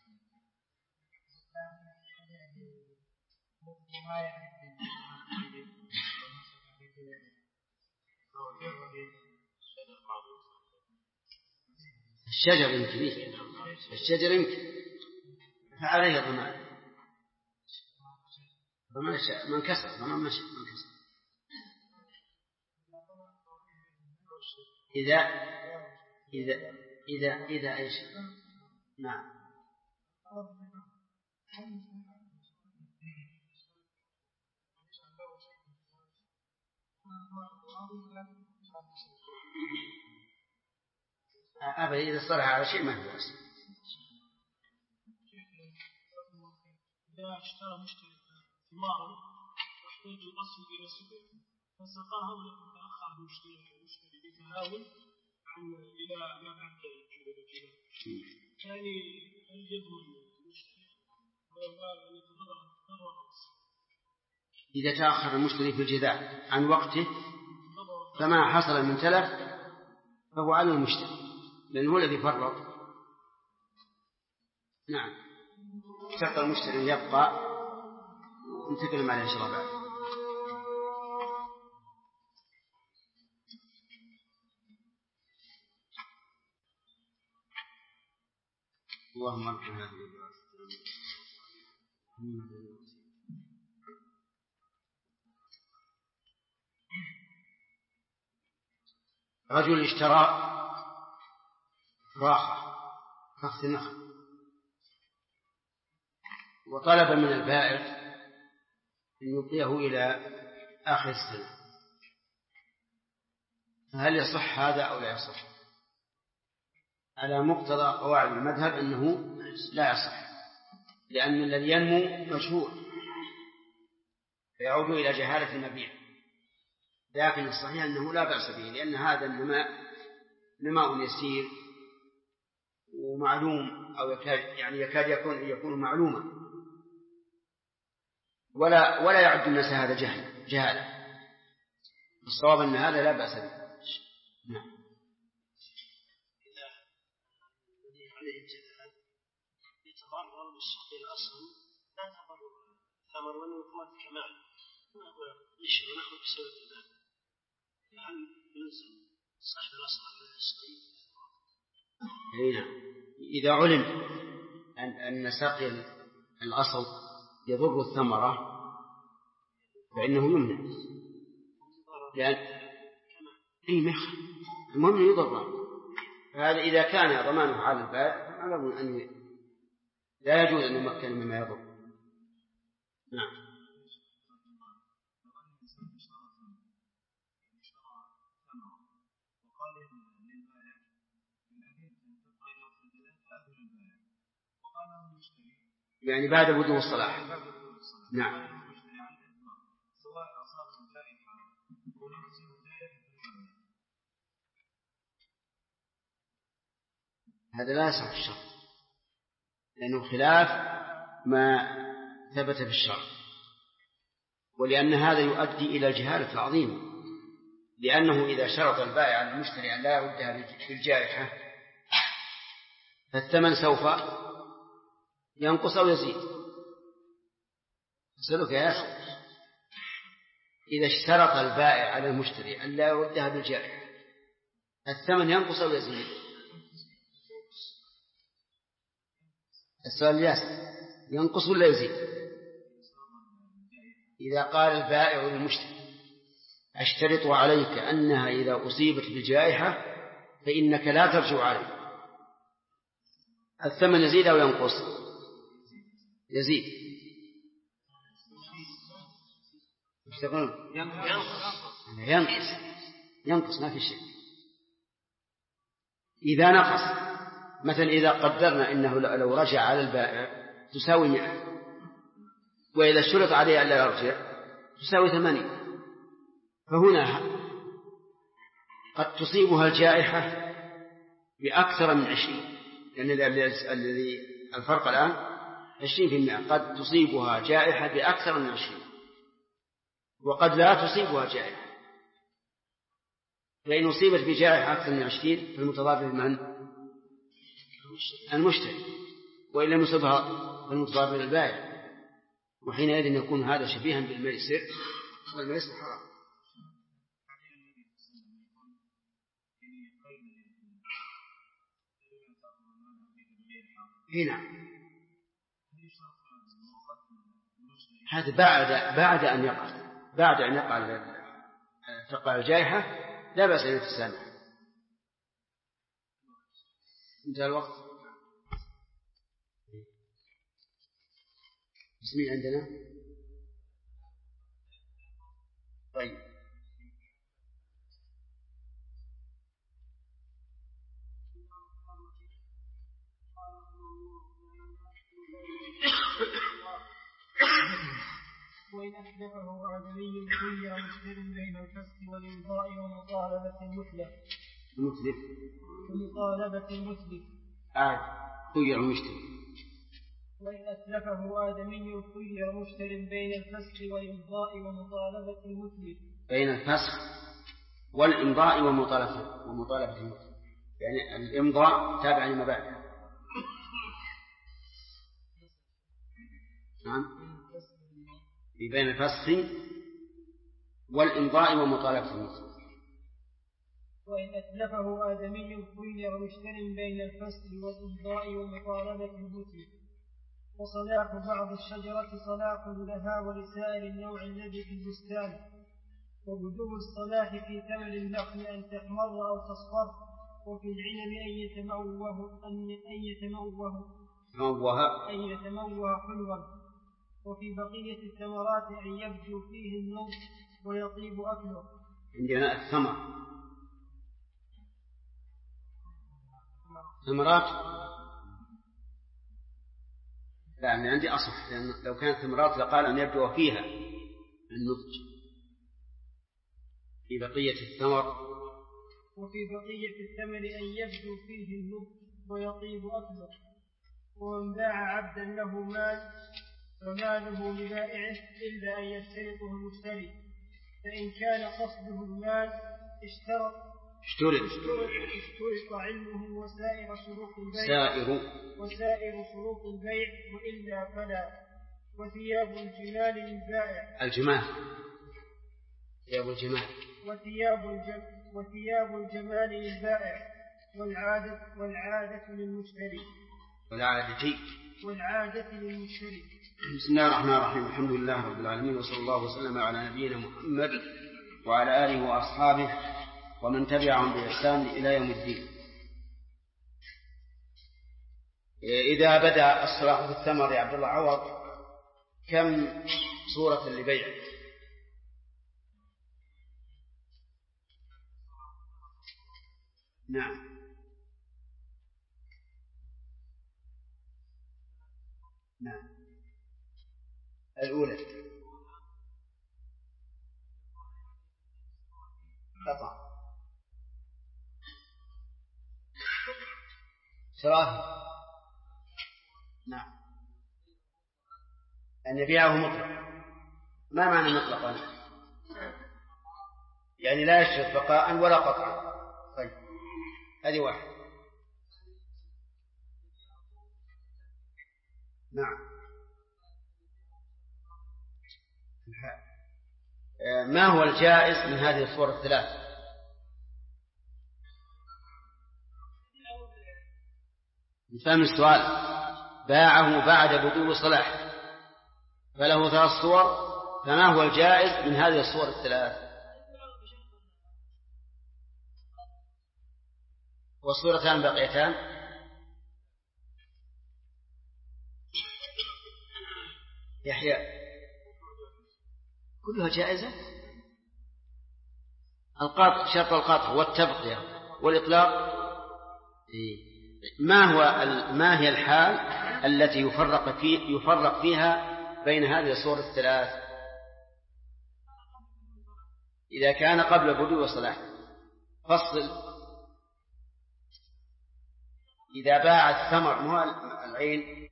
الشجر يمكن، الشجر يمكن فعليه ضمان. من كسر ضمان من كسر. إذا إيش؟ نعم. أبدا إذا صلح على شيء ما هو أصل. إذا اشترى مشتري ثمارا واحتاج الأصل إلى سبع فسقاها ولكن تأخر المشتري بتهاون إلى ما بعد الجودة، يعني هل يضمن المشتري ويقال أن يتضرر؟ إذا تأخر المشتري في الجذاع عن وقته فما حصل من تلف فهو على المشتري لأنه هو الذي فرط. نعم. شرط المشتري يبقى ونتكلم عليه إن شاء الله بعد. اللهم ارحمنا رجل اشترى فخ نخل وطلب من البائع أن يعطيه إلى آخر السنة، فهل يصح هذا أو لا يصح؟ على مقتضى قواعد المذهب أنه لا يصح، لأن الذي ينمو مجهول فيعود إلى جهالة المبيع، لكن الصحيح أنه لا بأس به، لأن هذا نماء يسير ومعلوم أو يكاد يكون معلوما، ولا يعد الناس هذا جهالة. الصواب أن هذا لا بأس به. نعم. إذا عليه الجهال يتضرر بالشق الأصل لا تضرر ثمر ونمط كمال يشعر نحو بسبب ذلك. هل يلزم صاحب الأصل على الصيد؟ إذا علم أن سقي الأصل يضر الثمرة فإنه يمنع، لأن المهم يضر. هذا إذا كان ضمانه على البائع فمعلوم أن لا يجوز أن يمكن مما يضر. نعم. يعني بعد بدو الصلاح. نعم. هذا لا يصح في الشرع لأنه خلاف ما ثبت في الشرع، ولأن هذا يؤدي إلى الجهالة العظيمة، لأنه إذا شرط البائع على المشتري أن لا يردها في الجائحة فالثمن سوف ينقص أو يزيد. أسألك يا أخي، إذا اشترط البائع على المشتري أن لا يردها بالجائحة الثمن ينقص أو يزيد؟ السؤال ياسر، ينقص ولا يزيد؟ إذا قال البائع للمشتري أشترط عليك أنها إذا أصيبت بالجائحة فإنك لا ترجع عليه، الثمن يزيد أو ينقص؟ يزيد. ينقص ما في شيء. إذا نقص مثلا إذا قدرنا إنه لو رجع على البائع تساوي 100، وإذا شرط عليه ألا يرجع تساوي 80، فهنا قد تصيبها الجائحة بأكثر من 20، لأن الذي الفرق الآن 20%، قد تصيبها جائحة بأكثر من 20، وقد لا تصيبها جائحة. فإن أصيبت بجائحة أكثر من 20 فالمتضرر من؟ المشتري، وإن لم يصبها فالمتضرر البائع، وحينئذ يكون هذا شبيها بالميسر، والميسر حرام. هنا هذا بعد أن تقع الجائحة لا بأس أن يتسامح. انتهى الوقت. اسمي عندنا. طيب وإن أحدثه آدمي خير مشتر بين الفسق والإمضاء ومطالبة المتلف. خير مشتر. وإن أتلفه آدمي خير مشتر بين الفسق والإمضاء ومطالبة المتلف. بين الفسق والإمضاء ومطالبة المتلف، يعني الإمضاء تابع لمبادئ. نعم. بين الفسخ والإمضاء ومطالبة المتلف. وإن أتلفه آدمي خير مشتر بين الفسخ والإمضاء ومطالبة المتلف. وصلاح بعض الشجرة صلاح لها ولسائر النوع الذي في البستان. وبدو الصلاح في ثمر النخل أن تحمر أو تصفر، وفي العنب أن يتموه حلوا، وفي بقية الثمرات أن يبدو فيه النضج ويطيب أكله. عندنا الثمر ثمرات، لا من عندي أصح، لأن لو كانت ثمرات لقال أن يبدو فيها النضج. في بقية الثمر أن يبدو فيه النضج ويطيب أكله. ومن باع عبدا له مال فماله لبائعه إلا أن يشترطه المشتري، فإن كان قصده المال اشترط علمه وسائر شروط البيع وإلا فلا. وثياب الجمال للبائع. ثياب الجمال. وثياب الجمال للبائع والعادة للمشتري. بسم الله الرحمن الرحيم. الحمد لله رب العالمين، وصلى الله وسلم على نبينا محمد وعلى آله وأصحابه ومن تبعهم بإحسان إلى يوم الدين. إذا بدأ الصلاح في الثمر يا عبد الله عوض، كم صورة لبيع؟ نعم. الأولى قطع شراهي. نعم. أن يبيعه مطلق. ما معنى مطلقا؟ يعني لا يشترط بقاء ولا قطعا. طيب هذه واحد. نعم. ما هو الجائز من هذه الصور الثلاث؟ نفهم السؤال. باعه بعد بدو صلاح فله 3 صور، فما هو الجائز من هذه الصور الثلاث؟ وصورتان بقيتان. يحيى كلها جائزة. القطع، شرط القطع والتبقية والإطلاق. ما هي الحال التي يفرق فيها بين هذه الصور الثلاث؟ إذا كان قبل بدو صلاح. فصل. إذا باع الثمر مو العين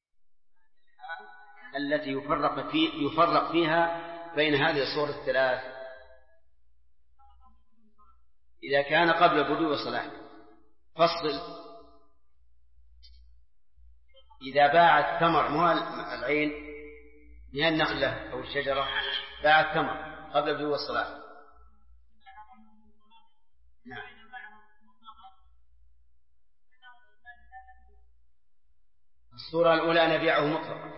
التي يفرق فيها بين هذه الصور الثلاث. إذا كان قبل بدو صلاح. فصل. إذا باع الثمر مو العين من النخلة أو الشجرة، باع الثمر قبل بدو الصلاح. نعم. الصورة الأولى أن يبيعه مطلقا،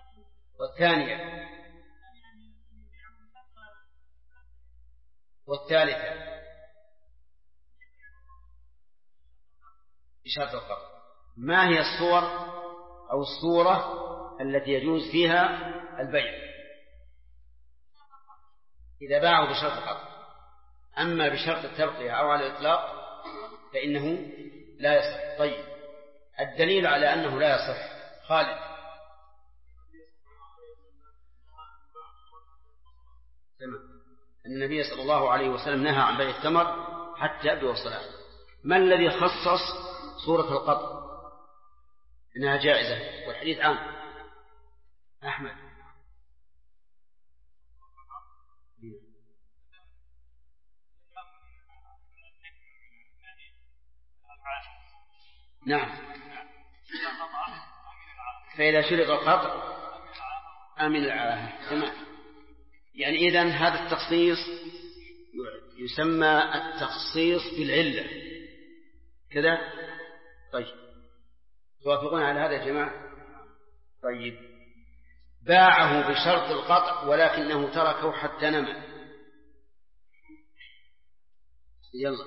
والثالثة بشرط القطع. ما هي الصور أو الصورة التي يجوز فيها البيع؟ إذا باعه بشرط القطع. أما بشرط التبقية أو على الإطلاق فإنه لا يصح. طيب الدليل على أنه لا يصح. خالد. تمام. النبي صلى الله عليه وسلم نهى عن بيع التمر حتى يبدو الصلاة. ما الذي خصص صورة القطع إنها جائزة والحديث عام؟ أحمد. نعم. فإذا شرط القطع أمن العاهة. تمام. يعني إذن هذا التخصيص يسمى التخصيص بالعلة كذا. طيب توافقون على هذا يا جماعة؟ طيب باعه بشرط القطع ولكنه تركه حتى نمى. يلا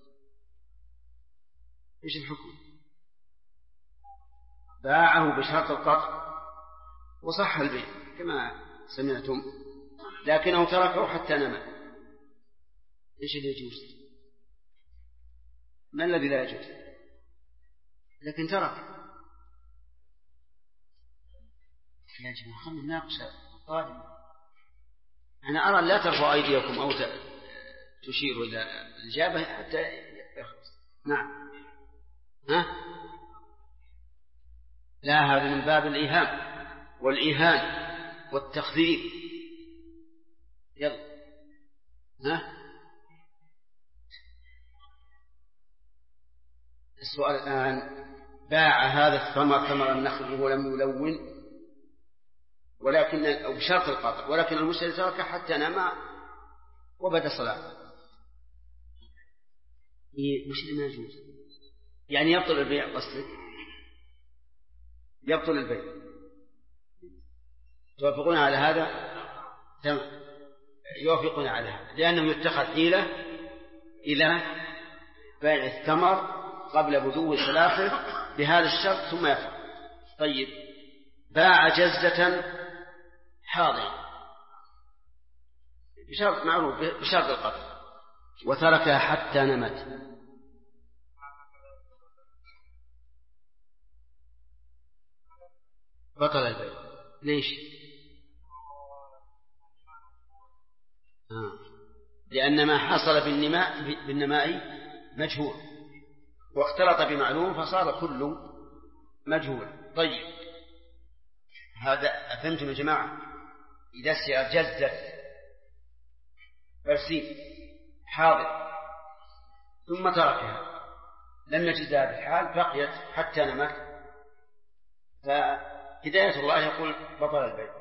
إيش الحكم؟ باعه بشرط القطع وصح البيع كما سمعتم، لكنه تركه حتى نمى. إيش اللي يجوز؟ ما الذي لا يجوز؟ لكن ترك. يا جماعة خلنا نناقش القادم. أنا أرى لا ترفعوا أيديكم أو تشيروا إلى الإجابة حتى يخلص. نعم. لا، هذا من باب الإيهام والإيهان والتخذير. يلا. السؤال الآن: باع هذا الثمر ثمر النخل وهو لم يلون ولكن أو بشرط القطع، ولكن المشتري تركه حتى نما وبدأ صلاة. وش اللي ما يجوز؟ يعني يبطل البيع قصدك؟ يبطل البيع. توافقون على هذا؟ تمام، يوافقون على هذا، لأنه يتخذ حيلة إلى بيع الثمر قبل بدو صلاحه بهذا الشرط ثم يفعل. طيب، باع جزة حاضرة بشرط معروف بشرط القطع وتركها حتى نمت، بطل البيع. ليش؟ لأن ما حصل بالنماء مجهول واختلط بمعلوم فصار كله مجهول. طيب، هذا أفهمتم يا جماعة؟ إذا جزت برسيم حاضر ثم تركها لم يجد هذا الحال بقيت حتى نمت، فهداية الله يقول بطل البيع،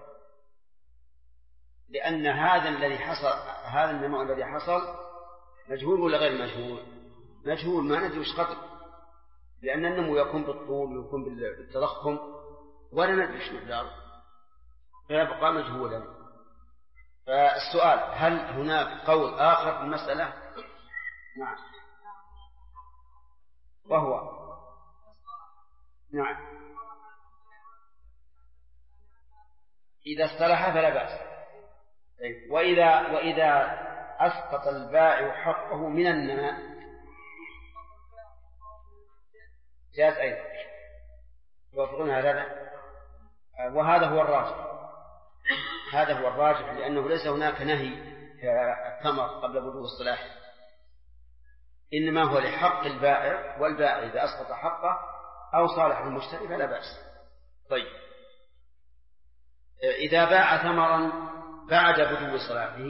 لأن هذا الذي حصل، هذا النماء الذي حصل مجهول ولا غير مجهول؟ مجهول، ما ندري وش قطع، لأن النمو يكون بالطول ويكون بالتضخم ولا ندري وش مقداره، فيبقى مجهولا. فالسؤال: هل هناك قول آخر في المسألة؟ نعم، وهو نعم إذا اصطلح فلا بأس. وإذا أسقط البائع حقه من النماء جاز أيضا. توافقون على هذا؟ وهذا هو الراجح، هذا هو الراجح، لأنه ليس هناك نهي في الثمر قبل بدو الصلاح، إنما هو لحق البائع، والبائع إذا أسقط حقه أو صالح المشتري فلا بأس. طيب، إذا باع ثمرا بعد بدو صلاحه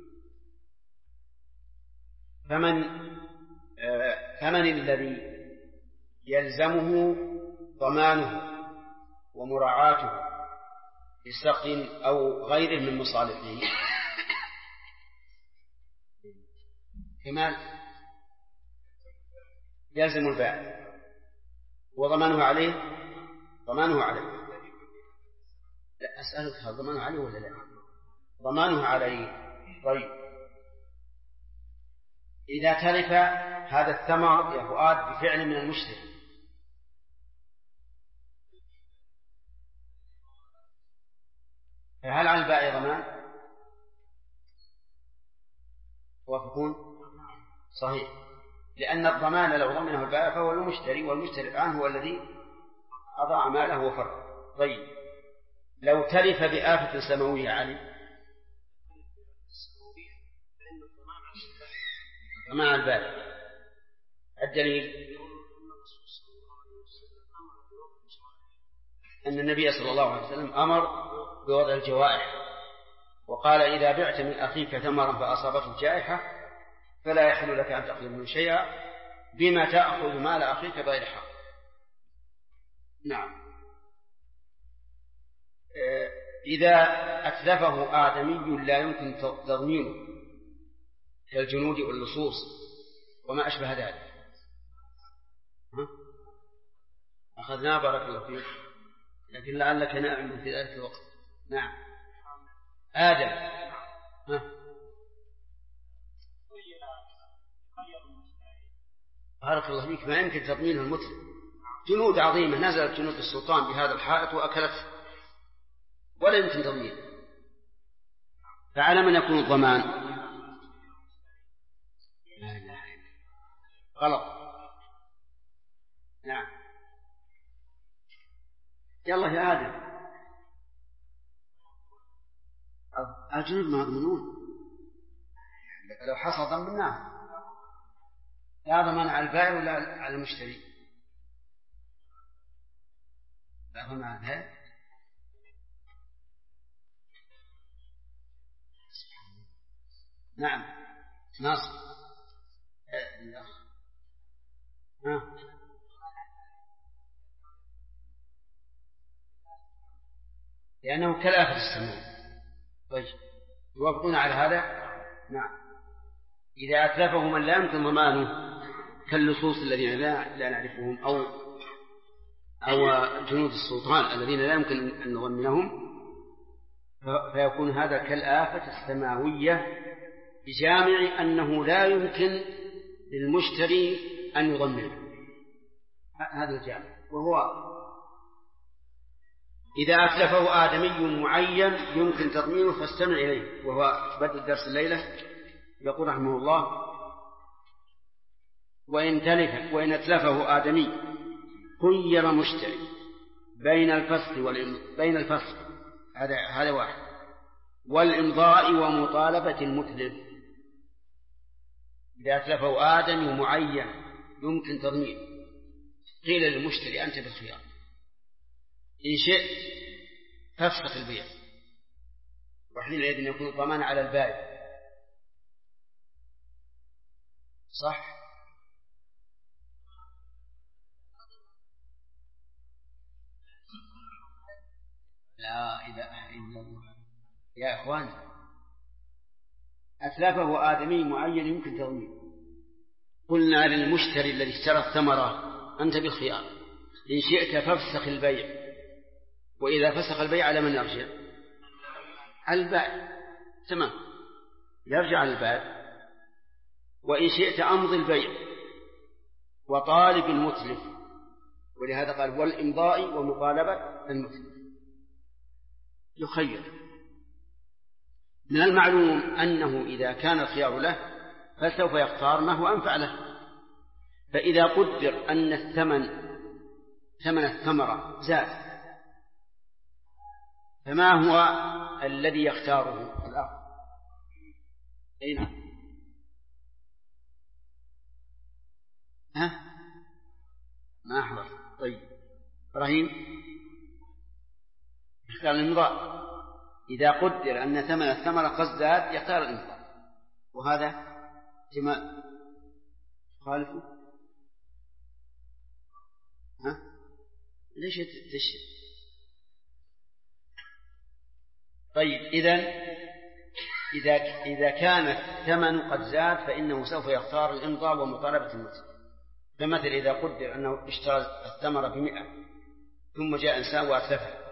فمن الذي يلزمه ضمانه ومراعاته بسقي أو غيره من مصالحه؟ كمال يلزم البائع وضمانه عليه. ضمانه عليه، لا أسألك هل ضمانه عليه ولا لا؟ ضمانه عليه. طيب، إذا تلف هذا الثمر يا فؤاد بفعل من المشتري فهل على البائع ضمان؟ توافقون؟ صحيح، لأن الضمان لو ضمنه البائع فهو المشتري، والمشتري الآن هو الذي أضاع ماله وفر. طيب، لو تلف بآفة سماوية عليه ضمان على البائع. الدليل أن النبي صلى الله عليه وسلم أمر بوضع الجوائح وقال: إذا بعت من أخيك ثمرا فأصابته جائحة فلا يحل لك أن تأخذ منه شيئا بما تأخذ مال أخيك بغير حق. نعم. إذا أتلفه آدمي لا يمكن تضمينه كالجنود واللصوص وما أشبه ذلك. أخذنا بارك الله فيك، لكن لعلك نائم في ذلك الوقت. نعم. آدم. بارك الله فيك، ما يمكن تضمينه المتلف. جنود عظيمة نزلت جنود السلطان بهذا الحائط وأكلته ولا يمكن تضمينه، فعلى من يكون الضمان؟ غلط. نعم. يلا يا آدم، الجنود ما يضمنون، لو حصل ضمناه، لا ضمان على البائع ولا على المشتري، لا ضمان. هذا نعم. ناصر لأنه كالآفة السماء. طيب، يوافقون على هذا؟ نعم. إذا أتلفه من لا يمكن ضمانه كاللصوص الذين لا نعرفهم أو جنود السلطان الذين لا يمكن أن نضمنهم، فيكون هذا كالآفة السماوية بجامع أنه لا يمكن للمشتري أن يضمنه. هذا الجامع. وهو إذا أتلفه آدمي معين يمكن تضمينه فاستمع إليه، وهو بدء درس الليلة. يقول رحمه الله: وإن أتلفه آدمي خير مشتري بين الفسخ هذا واحد، والإمضاء ومطالبة المتلف. إذا أتلفه آدمي معين يمكن تضمينه، قيل للمشتري: أنت بالخيار، إن شئت تفسخ البيع، وحينئذ يكون الضمان على البائع. صح؟ لا إله إلا الله يا إخوان، أتلفه آدمي معين يمكن تضمينه. قلنا للمشتري الذي اشترى الثمرة: أنت بالخيار، إن شئت فافسخ البيع. وإذا فسخ البيع على من يرجع؟ على البائع. تمام، يرجع على البائع. وإن شئت أمضي البيع وطالب المتلف، ولهذا قال: والإمضاء ومطالبة المتلف. يخير. من المعلوم أنه إذا كان الخيار له فسوف يختار ما هو أنفع له. فإذا قدر أن ثمن الثمرة زاد، فما هو الذي يختاره الآخر؟ أين؟ ما أحضر. طيب إبراهيم يختار الإمضاء. إذا قدر أن ثمن الثمرة قد زاد يختار الإمضاء، وهذا كما خالفه. ليش تشتري؟ طيب إذا كان الثمن قد زاد فإنه سوف يختار الإمضاء ومطالبة المتلف. فمثل إذا قدر أنه اشترى الثمرة ب100 ثم جاء إنسان وأتلفها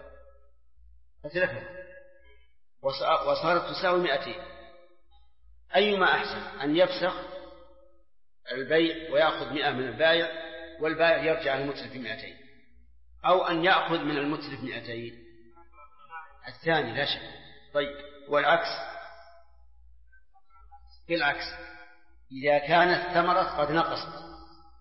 وصارت تساوي 200، أيما أحسن؟ أن يفسخ البيع ويأخذ 100 من البائع والبائع يرجع المتلف ب200، أو أن يأخذ من المتلف 200؟ الثاني لا شك. طيب والعكس؟ بالعكس، إذا كانت الثمرة قد نقصت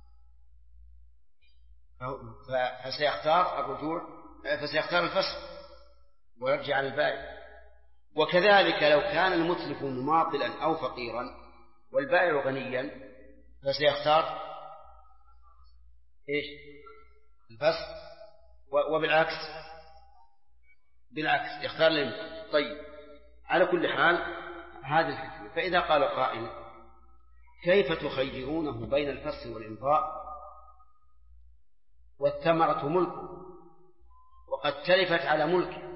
فسيختار الرجوع، فسيختار الفسخ ويرجع على البائع. وكذلك لو كان المتلف مماطلا أو فقيرا والبائع غنيا فسيختار إيش؟ الفسخ. وبالعكس يختار الإمضاء. طيب على كل حال هذه الحكمة. فإذا قال قائل: كيف تخيرونه بين الفسخ والإمضاء والثمرة ملكه وقد تلفت على ملكه؟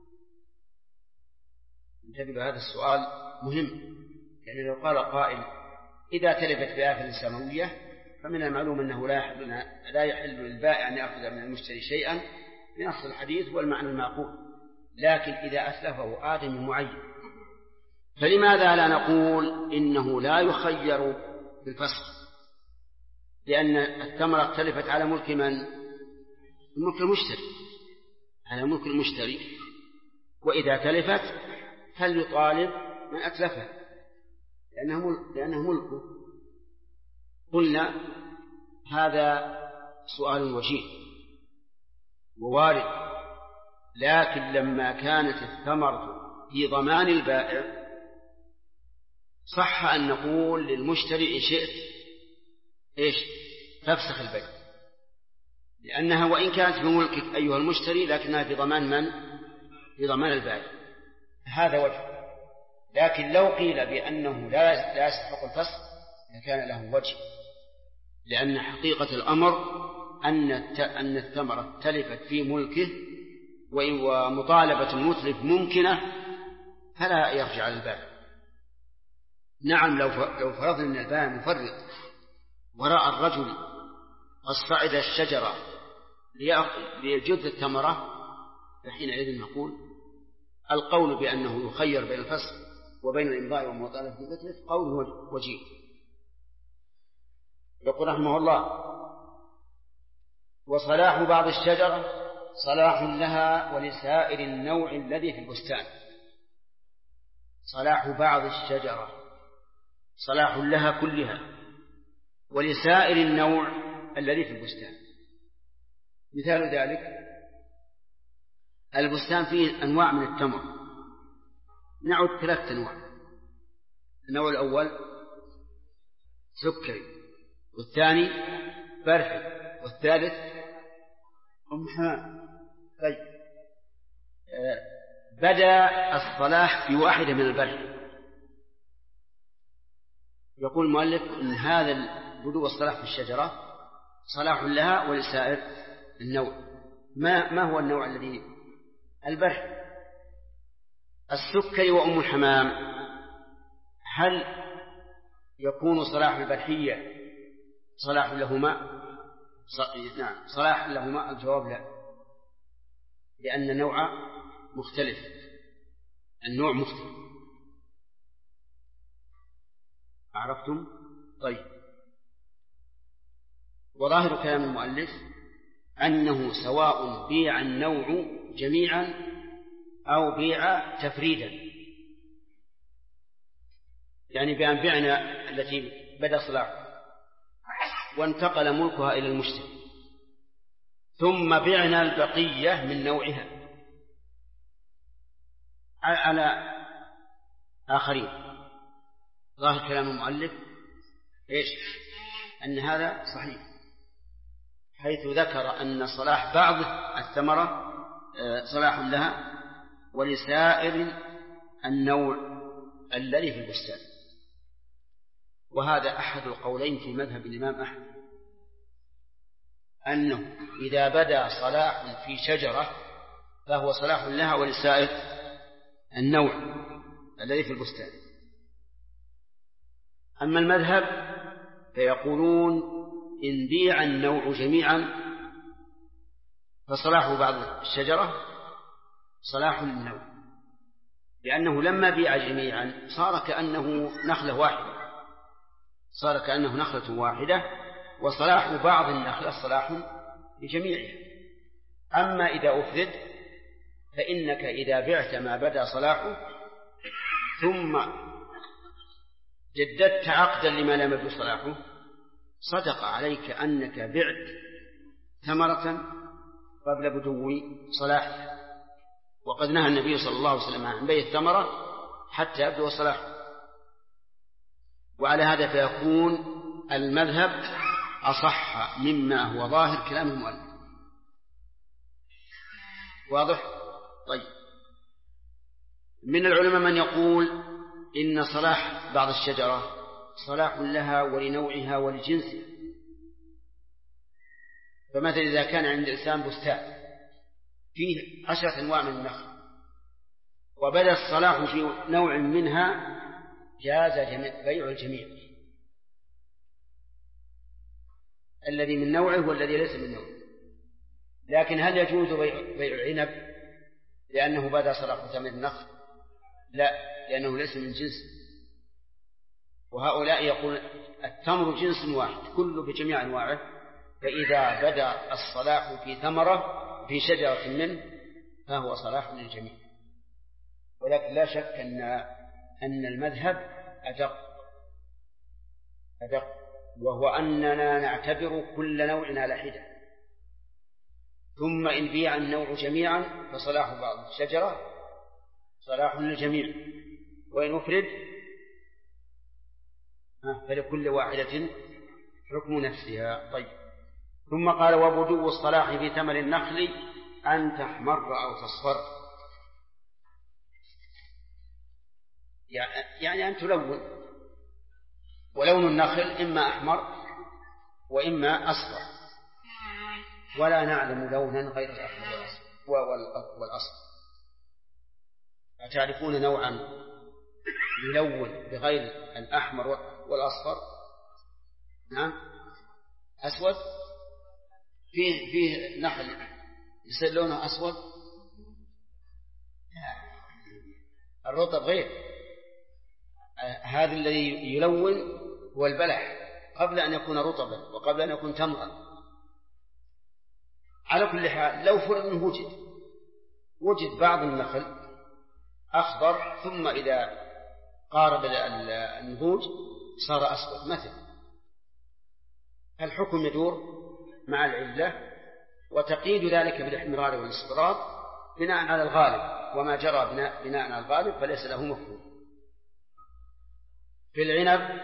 انتبهوا، هذا السؤال مهم. يعني لو قال قائل: إذا تلفت بآفة سماوية فمن المعلوم أنه لا يحل للبائع أن يأخذ من المشتري شيئا بنص الحديث والمعنى المعقول. لكن إذا أتلفه آدم معين فلماذا لا نقول إنه لا يخير بالفسخ؟ لأن الثمرة تلفت على ملك من؟ ملك المشتري، على ملك المشتري. وإذا تلفت فليطالب من أتلفها لأنه ملكه. قلنا هذا سؤال وجيه ووارد، لكن لما كانت الثمرة في ضمان البائع صح أن نقول للمشتري: إن شئت إيش؟ تفسخ البيع، لأنها وإن كانت بملكك أيها المشتري لكنها في ضمان من؟ في ضمان البائع. هذا وجه. لكن لو قيل بأنه لا يستحق الفسخ لكان له وجه، لأن حقيقة الأمر أن الثمرة تلفت في ملكه ومطالبة المتلف ممكنة فلا يرجع للبائع. نعم، لو فرضنا أن البائع مفرط ورأى الرجل قد صعد الشجرة ليجد الثمرة، فحينئذ نقول القول بأنه يخير بين الفسخ وبين الإمضاء ومطالبة التكليف قول وجيه. يقول رحمه الله: وصلاح بعض الشجرة صلاح لها ولسائر النوع الذي في البستان. صلاح بعض الشجرة صلاح لها كلها ولسائر النوع الذي في البستان. مثال ذلك البستان فيه أنواع من التمر، نعد 3 أنواع. النوع الأول سكري، والثاني برحي، والثالث أم حمام. طيب، بدأ الصلاح في واحدة من البرحي. يقول المؤلف إن هذا بدو الصلاح في الشجرة صلاح لها ولسائر النوع. ما هو النوع الذي؟ البرحي. السكري وأم الحمام، هل يكون صلاح البرحية صلاح لهما؟ نعم، صلاح لهما. الجواب لا، لأن النوع مختلف، النوع مختلف. عرفتم؟ طيب، وظاهر كلام المؤلف أنه سواء بيع النوع جميعا أو بيع تفريدا، يعني بأن بعنا التي بدأ صلاحها وانتقل ملكها إلى المشتري، ثم بعنا البقية من نوعها على آخرين. ظاهر كلام المؤلف إيش؟ أن هذا صحيح، حيث ذكر أن صلاح بعض الثمرة صلاح لها ولسائر النوع الذي في البستان. وهذا أحد القولين في مذهب الإمام أحمد، أنه إذا بدا صلاح في شجرة فهو صلاح لها ولسائر النوع الذي في البستان. أما المذهب فيقولون إن بيع النوع جميعا فصلاح بعض الشجرة صلاح للنوع، لأنه لما بيع جميعا صار كأنه نخلة واحدة، وصلاح بعض النخلة صلاح لجميعها. أما إذا أفرد فإنك إذا بعت ما بدا صلاحه ثم جددت عقدا لما لم يبدو صلاحه، صدق عليك أنك بعت ثمرة قبل بدو صلاحها. وقد نهى النبي صلى الله عليه وسلم عن بيع الثمرة حتى يبدو صلاحه. وعلى هذا فيكون المذهب أصح مما هو ظاهر كلام المؤلف. واضح؟ طيب، من العلماء من يقول إن صلاح بعض الشجرة صلاح لها ولنوعها ولجنسها. فمثلا إذا كان عند الإنسان بستان فيه 10 أنواع من النخل وبدأ الصلاح في نوع منها جاز بيع الجميع، الذي من نوعه والذي ليس من نوعه. لكن هل يجوز بيع العنب لأنه بدأ صلاح ثمر النخل؟ لا، لأنه ليس من جنس. وهؤلاء يقول التمر جنس واحد كله بجميع أنواعه، فإذا بدأ الصلاح في ثمرة في شجرة منه فهو صلاح للجميع. ولكن لا شك أن المذهب أدق، وهو أننا نعتبر كل نوع على حدة. ثم إن بيع النوع جميعا فصلاح بعض الشجرة صلاح للجميع، وإن أفرد فلكل واحدة حكم نفسها. طيب، ثم قال: وبدو الصلاح في ثمر النخل أن تحمر أو تصفر، يعني أن تلون. ولون النخل إما أحمر وإما أصفر، ولا نعلم لونا غير الأحمر والأصفر. أتعرفون نوعا يلون بغير الأحمر والأصفر، نعم أسود، فيه نخل يصير لونه أسود، الرطب غير، هذا الذي يلون هو البلح قبل أن يكون رطبا وقبل أن يكون تمرا. على كل حال لو فرض أنه وجد بعض النخل أخضر ثم إذا قارب النضوج صار أسود مثل، الحكم يدور مع العلة، وتقييد ذلك بالاحمرار والاصفرار بناء على الغالب، وما جرى بناء على الغالب فليس له مفهوم. في العنب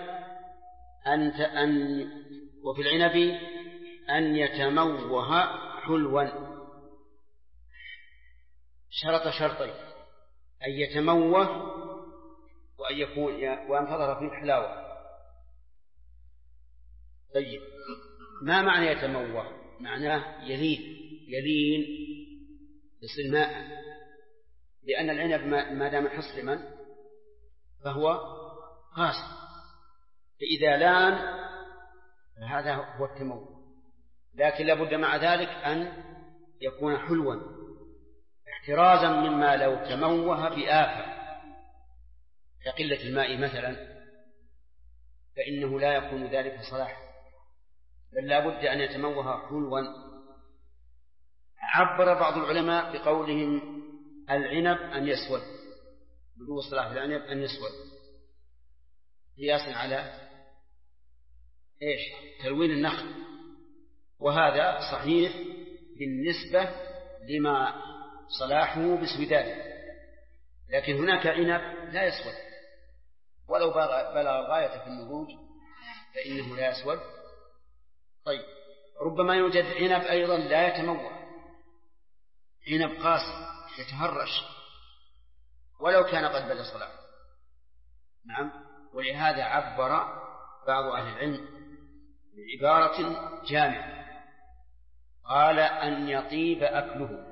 وفي العنب أن يتموه حلوا، شرط شرطين: أن يتموه وأن تظهر فيه الحلاوة. طيب، ما معنى يتموه؟ معناه يلين يصير ماء، لأن العنب ما دام حصرما فهو قاسي، فإذا لان هذا هو التموه، لكن لابد مع ذلك أن يكون حلوا احترازا مما لو تموه بآفة كقلة الماء مثلا، فإنه لا يكون ذلك صلاحا، بل لابد أن يتموه حلوا. عبر بعض العلماء بقولهم العنب أن يسود، بدو صلاح العنب أن يسود، قياسا على إيش؟ تلوين النخل، وهذا صحيح بالنسبة لما صلاحه باسوداده، لكن هناك عنب لا يسود ولو بلغ غاية في النضوج فإنه لا يسود. طيب، ربما يوجد عنب أيضا لا يتموه، عنب قاسي يتهرش ولو كان قد بدا صلاحه. نعم، ولهذا عبر بعض أهل العلم بعبارة جامعة، قال أن يطيب أكله،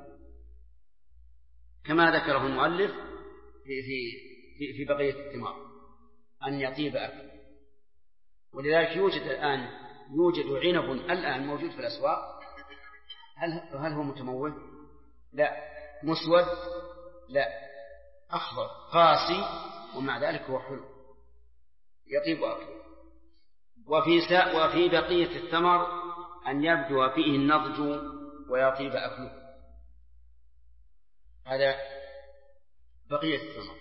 كما ذكره المؤلف في بقية الثمار، أن يطيب أكله. ولذلك يوجد عنب الآن موجود في الأسواق، هل هو متموه؟ لا. مسود؟ لا. أخضر قاسي ومع ذلك هو حلو يطيب أكله. وفي بقية الثمر أن يبدو فيه النضج ويطيب أكله، هذا بقية الثمر.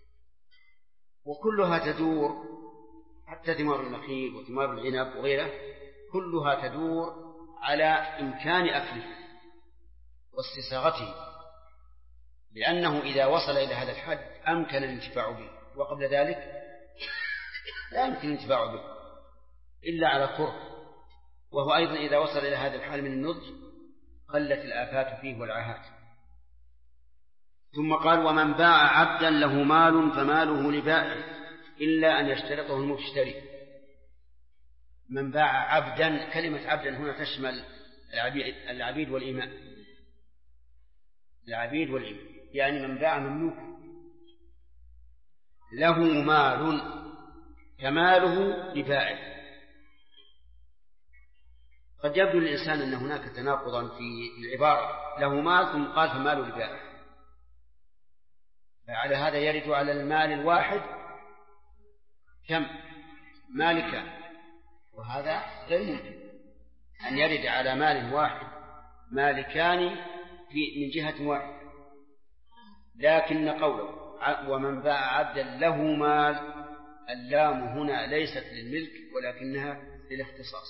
وكلها تدور، حتى ثمار النخيل وثمار العنب وغيره كلها تدور على إمكان أكله واستصاغته، لأنه إذا وصل إلى هذا الحد أمكن الانتفاع به، وقبل ذلك لا يمكن الانتفاع به إلا على كره، وهو أيضا إذا وصل إلى هذا الحال من النضج قلت الآفات فيه والعاهات. ثم قال: ومن باع عبدا له مال فماله لبائع إلا أن يشترطه المشتري. من باع عبدا، كلمة عبدا هنا تشمل العبيد والإماء، العبيد والإماء، يعني من باع مملوك له مال فماله لبائع. قد يبدو للإنسان أن هناك تناقضا في العبارة، له مال ثم قال فماله لبائع، فعلى هذا يرد على المال الواحد كم؟ مالكان، وهذا غير ممكن أن يرد على مال واحد مالكان من جهة واحدة. لكن قوله ومن باع عبدا له مال، اللام هنا ليست للملك ولكنها للاختصاص،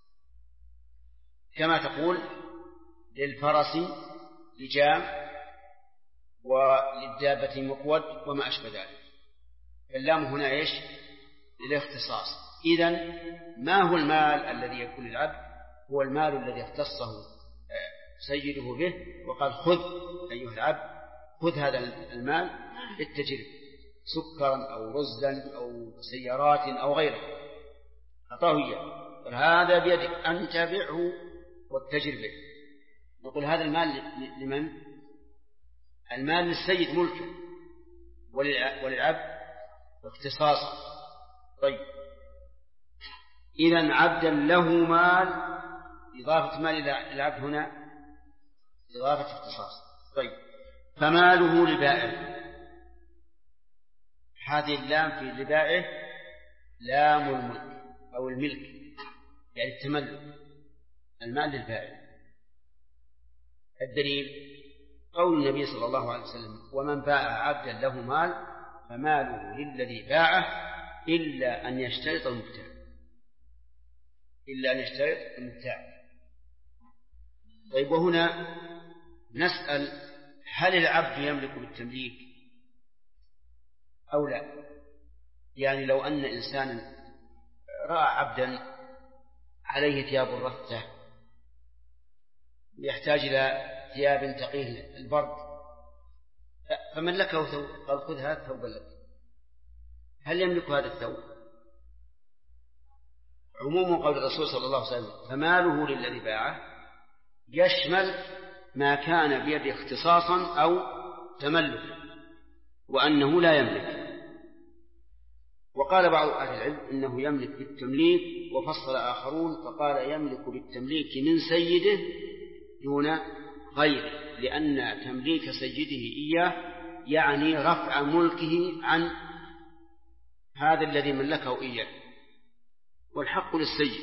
كما تقول للفرس لجام وللدابة مقود وما أشبه ذلك، اللام هنا إيش؟ للاختصاص. إذن ما هو المال الذي يكون للعبد؟ هو المال الذي اختصه سيده به وقال: خذ أيها العبد، خذ هذا المال للتجربة، سكرا أو رزا أو سيارات أو غيره، أعطاه إياه، هذا بيدك أن تبعه والتجر به. نقول هذا المال لمن؟ المال للسيد ملكه، وللعبد اختصاصا. طيب، إذن عبدا له مال، إضافة مال إلى العبد هنا إضافة اختصاص. طيب، فماله لبائع، هذه اللام في لبائع لام الملك أو الملك، يعني التملك، المال للبائع. الدليل قول النبي صلى الله عليه وسلم: ومن باع عبدا له مال فماله للذي باعه إلا أن يشترط المبتاع. إلا أن يشترط المبتاع. طيب، وهنا نسأل: هل العبد يملك بالتمليك أو لا؟ يعني لو أن إنسانا رأى عبدا عليه ثياب رثة يحتاج إلى ثياب تقيه البرد فملكه ثوب، قال: خذ هذا الثوب لك. هل يملك هذا الثوب؟ عموم قول الرسول صلى الله عليه وسلم: فماله للذي باعه يشمل ما كان بيده اختصاصا أو تملكا، وأنه لا يملك. وقال بعض أهل العلم إنه يملك بالتمليك، وفصل آخرون فقال: يملك بالتمليك من سيده دون غيره، لأن تمليك سيده إياه يعني رفع ملكه عن هذا الذي ملكه إياه، والحق للسيد.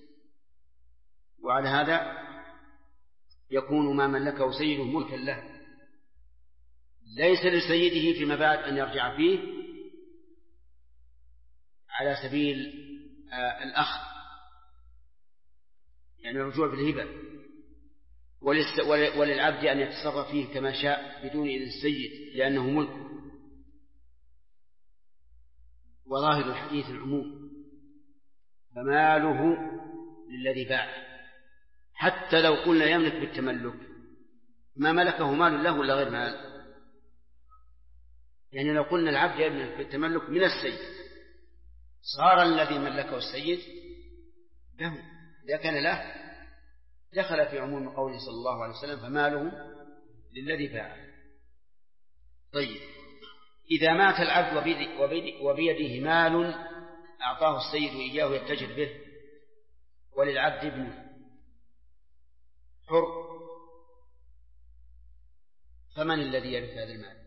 وعلى هذا يكون ما ملكه سيده ملكا له، ليس لسيده فيما بعد أن يرجع فيه على سبيل الأخذ، يعني الرجوع في الهبة، وللعبد أن يتصرف فيه كما شاء بدون إذن السيد لأنه ملك. وظاهر الحديث العموم: فماله للذي باع. حتى لو قلنا يملك بالتملك، ما ملكه مال له ولا غير مال؟ يعني لو قلنا العبد يملك بالتملك من السيد، صار الذي ملكه السيد له. إذا كان له دخل في عموم قوله صلى الله عليه وسلم: فماله للذي باع. طيب، إذا مات العبد وبيده مال أعطاه السيد إياه يتجر به، وللعبد ابنه حر، فمن الذي يرث هذا المال؟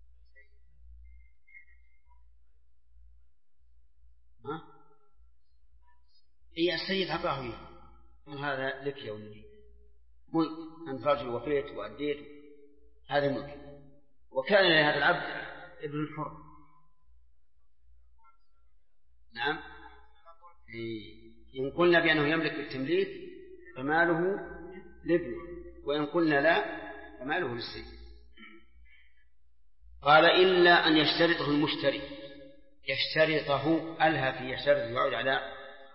هي السيد أعطاه إياه، هذا لك يا ولدي، ملك، أنت رجل وفيت وأديت، هذا ملك. وكان لهذا العبد ابن الحر. نعم، إن قلنا بأنه يملك بالتمليك فماله لابنه، وإن قلنا لا فماله للسيد. قال: إلا أن يشترطه المشتري. يشترطه ألها في يشترط يعود على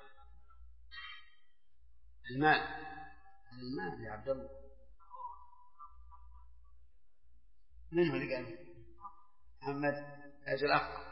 المال يا عبد الله. من هو اللي قال؟ محمد أجل الأخ،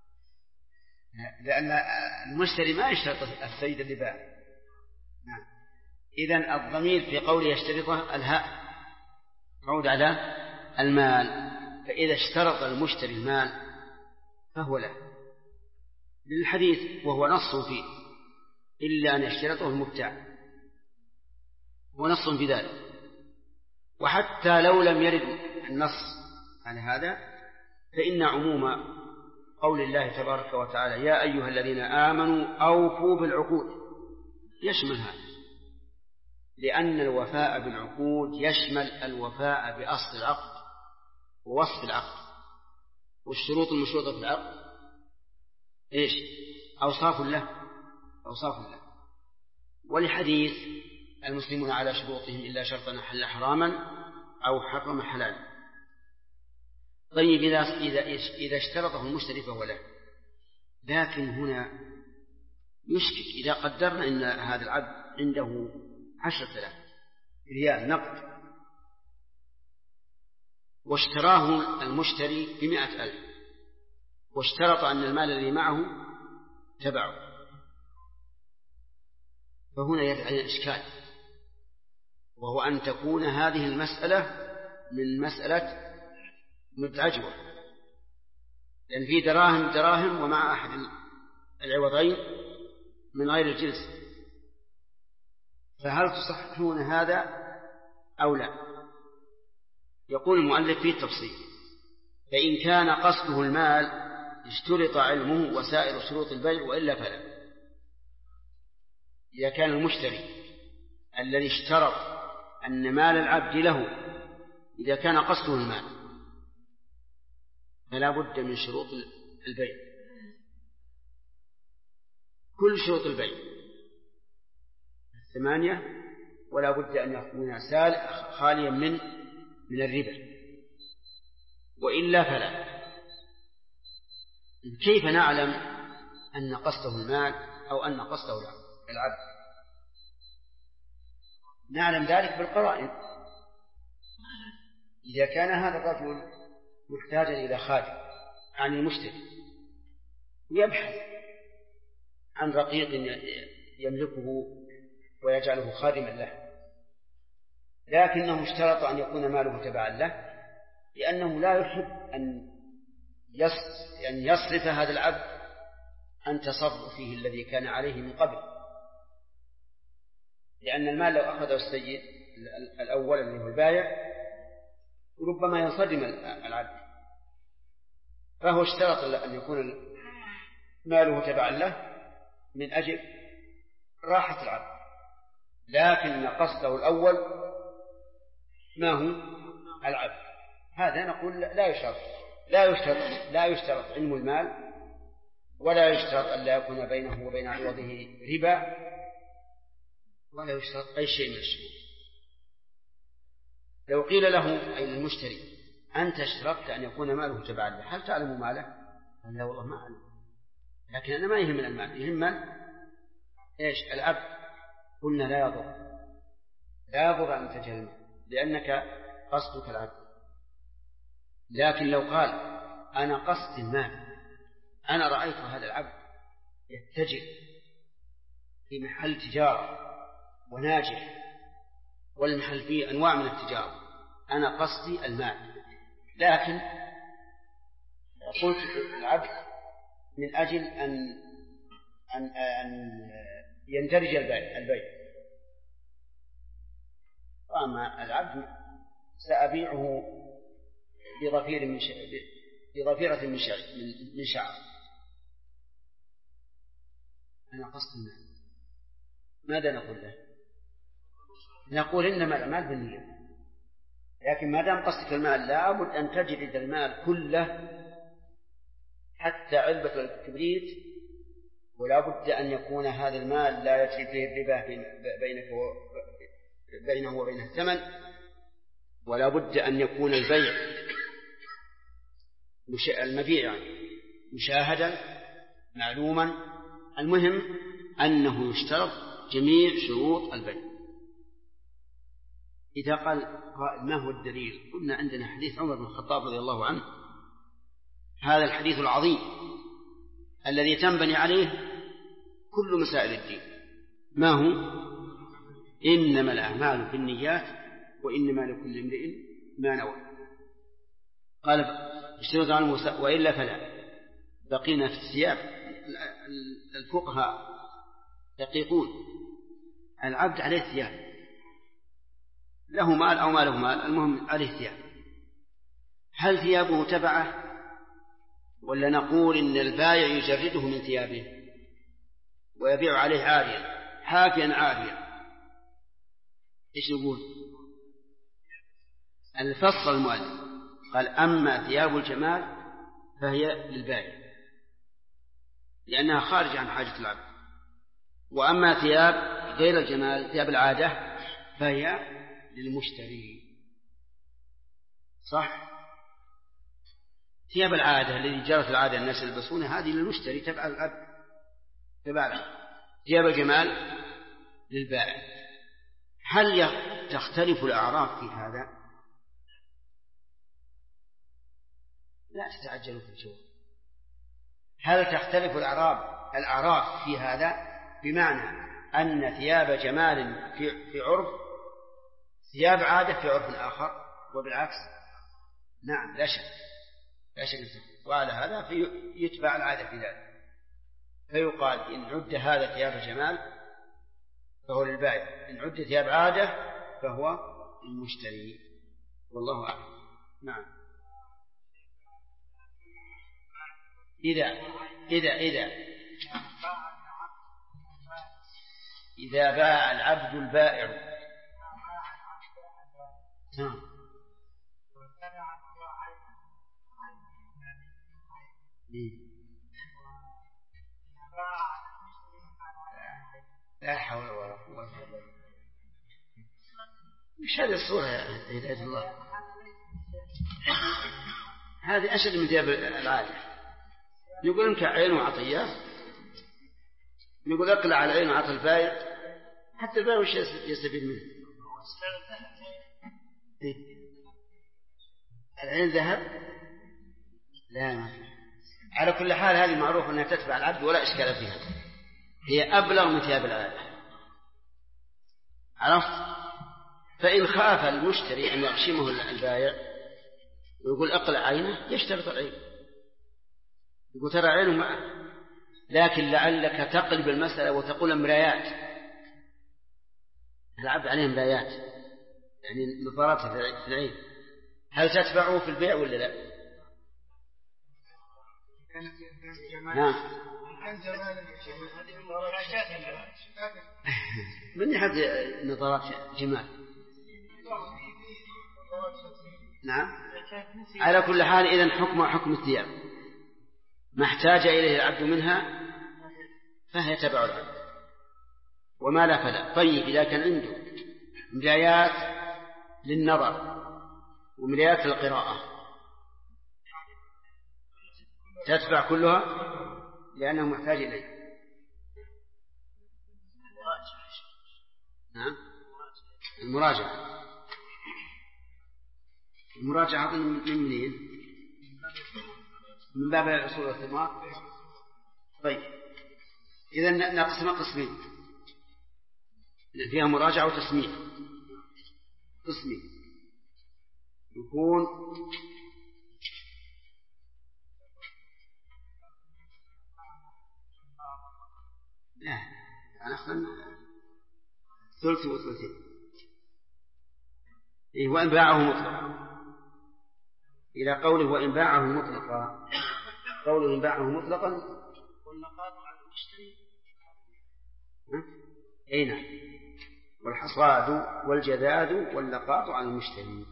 لأن المشتري ما يشترط السيد اللي باع. نعم. إذن الضمير في قوله يشترطه الهاء يعود على المال، فإذا اشترط المشتري المال فهو له للحديث، وهو نص فيه: إلا أن يشترطه المبتاع، هو نص في ذلك. وحتى لو لم يرد النص على هذا فإن عموم قول الله تبارك وتعالى: يا أيها الذين آمنوا أوفوا بالعقود يشمل هذا، لأن الوفاء بالعقود يشمل الوفاء بأصل العقد ووصف العقد. والشروط المشروطة في العقد إيش؟ أوصاف له. ولحديث: المسلمون على شروطهم إلا شرطا أحل حراما أو حرم حلالا. طيب، إذا اشترطه المشتري فهو له. لكن هنا يشكك إذا قدرنا أن هذا العبد عنده 10,000 ريال نقد، واشتراه المشتري ب100,000، واشترط أن المال الذي معه تبعه، فهنا يدعي الإشكال، وهو أن تكون هذه المسألة من مسألة مدعجوة، لأن في دراهم ومع أحد العوضين من غير الجنس، فهل تصححون هذا أو لا؟ يقول المؤلف فيه تفصيل: فإن كان قصده المال اشترط علمه وسائر شروط البيع وإلا فلا. إذا كان المشتري الذي اشترط أن مال العبد له إذا كان قصده المال فلا بد من شروط البيع، كل شروط البيع 8، ولا بد أن يكون خاليا من الربا وإلا فلا. كيف نعلم أن قصده المال أو أن قصده العبد؟ نعلم ذلك بالقرائن. إذا كان هذا الرجل محتاجا إلى خادم عن المشتري يبحث عن رقيق يملكه ويجعله خادما له، لكنه اشترط أن يكون ماله تبعا له لأنه لا يحب أن يصرف هذا العبد عن تصرفه الذي كان عليه من قبل، لأن المال لو أخذه السيد الأول اللي هو البائع ربما ينصدم العبد، فهو اشترط أن يكون ماله تبعا له من أجل راحة العبد، لكن قصده الأول ما هو العبد. هذا نقول لا يشترط علم المال، ولا يشترط أن لا يكون بينه وبين عوضه ربا، ولا يشترط أي شيء من الشيء. لو قيل له أي المشتري: أنت اشترطت أن يكون ماله تبعا له، هل تعلم ماله؟ قال: لا والله ما أعلم، لكن أنا ما يهمني المال، يهمني إيش؟ العبد. قلنا: لا يضر أن تجهل لأنك قصدك العبد. لكن لو قال: أنا قصد المال، أنا رأيت هذا العبد يتجه في محل تجارة وناجح، والمحل فيه أنواع من التجارة، أنا قصدي المال، لكن قلت العبد من أجل أن يندرج البيع، وأما العبد سأبيعه بضفيرة من شعر، أنا قصد المال. ماذا نقول له؟ نقول إنما الأعمال بالنية، لكن ما دام قصدك المال لابد أن تجرد المال كله حتى علبة الكبريت، ولا بد أن يكون هذا المال لا يجري فيه الربا بينه وبين الثمن، ولا بد أن يكون البيع المبيع مشاهدا معلوما. المهم أنه يشترط جميع شروط البيع. إذا قال قائل: ما هو الدليل؟ قلنا: عندنا حديث عمر بن الخطاب رضي الله عنه، هذا الحديث العظيم الذي تنبني عليه كل مسائل الدين. ما هو؟ إنما الأعمال بالنيات وإنما لكل امرئ ما نوى. قال: اشترط عنه وإلا فلا. بقينا في الثياب. الفقهاء دقيقون، العبد عليه ثياب، له مال أو ما له مال، المهم عليه ثياب. هل ثيابه تبعه ولا نقول إن البائع يجرده من ثيابه ويبيع عليه عاريا حافيا عاريا؟ إيش نقول؟ الفصل المؤلف قال: أما ثياب الجمال فهي للبائع لأنها خارج عن حاجة العبد، وأما ثياب غير الجمال ثياب العادة فهي للمشتري. صح؟ ثياب العادة التي جرت العادة الناس يلبسونها هذه للمشتري تبع العبد. ثياب الجمال للبائع. هل تختلف الأعراف في هذا؟ لا تتعجلوا في الجواب. هل تختلف الأعراف في هذا؟ بمعنى أن ثياب جمال في عرف ثياب عادة في عرف آخر، وبالعكس. نعم، لا شك. وعلى هذا فيتبع العادة في ذلك، فيقال إن عد هذا ثياب جمال فهو للبائع، إن عد ثياب عادة فهو المشتري، والله أعلم. نعم. إذا باع العبد البائع لا حول ولا قوة إلا بالله. مش هذه الصورة يا هداية الله؟ هذه أشد من ثياب العادة. يقول إنك عين وعطية، يقول أقلع على عين وعطى البائع، حتى البائع وش يستفيد منه؟ العين ذهب؟ لا، ما في. على كل حال هذه معروف أنها تتبع العبد ولا إشكال فيها، هي أبلغ من ثياب العادة. عرفت؟ فإن خاف المشتري أن يغشمه البائع ويقول أقلع عينه، يشترط العين، يقول ترى عينه معه، لكن لعلك تقلب المسألة وتقول مرايات، العبد عليه مرايات يعني نظارات في العين، هل تتبعه في البيع ولا لا؟ نعم. من يحب نظارات جمال؟ نعم. على كل حال إذن حكم الثياب ما احتاج إليه العبد منها فهي تبع العبد، وما لا فلا. طيب إذا كان عنده مرايات للنظر ومرايات للقراءة تتبع كلها لأنه محتاج إليه. نعم. المراجعة من منين؟ من باب الأصول والثمار. طيب إذن نقسم قسمين، فيها مراجعة وتسميع. قسمين يكون لا يعني أخذنا ثلث وثلثين. وإن باعه مطلقا، إلى قوله وإن باعه مطلقا، قوله إن باعه مطلقا والنقاط على المشتري. أي نعم. والحصاد والجذاذ واللقاط على المشتري.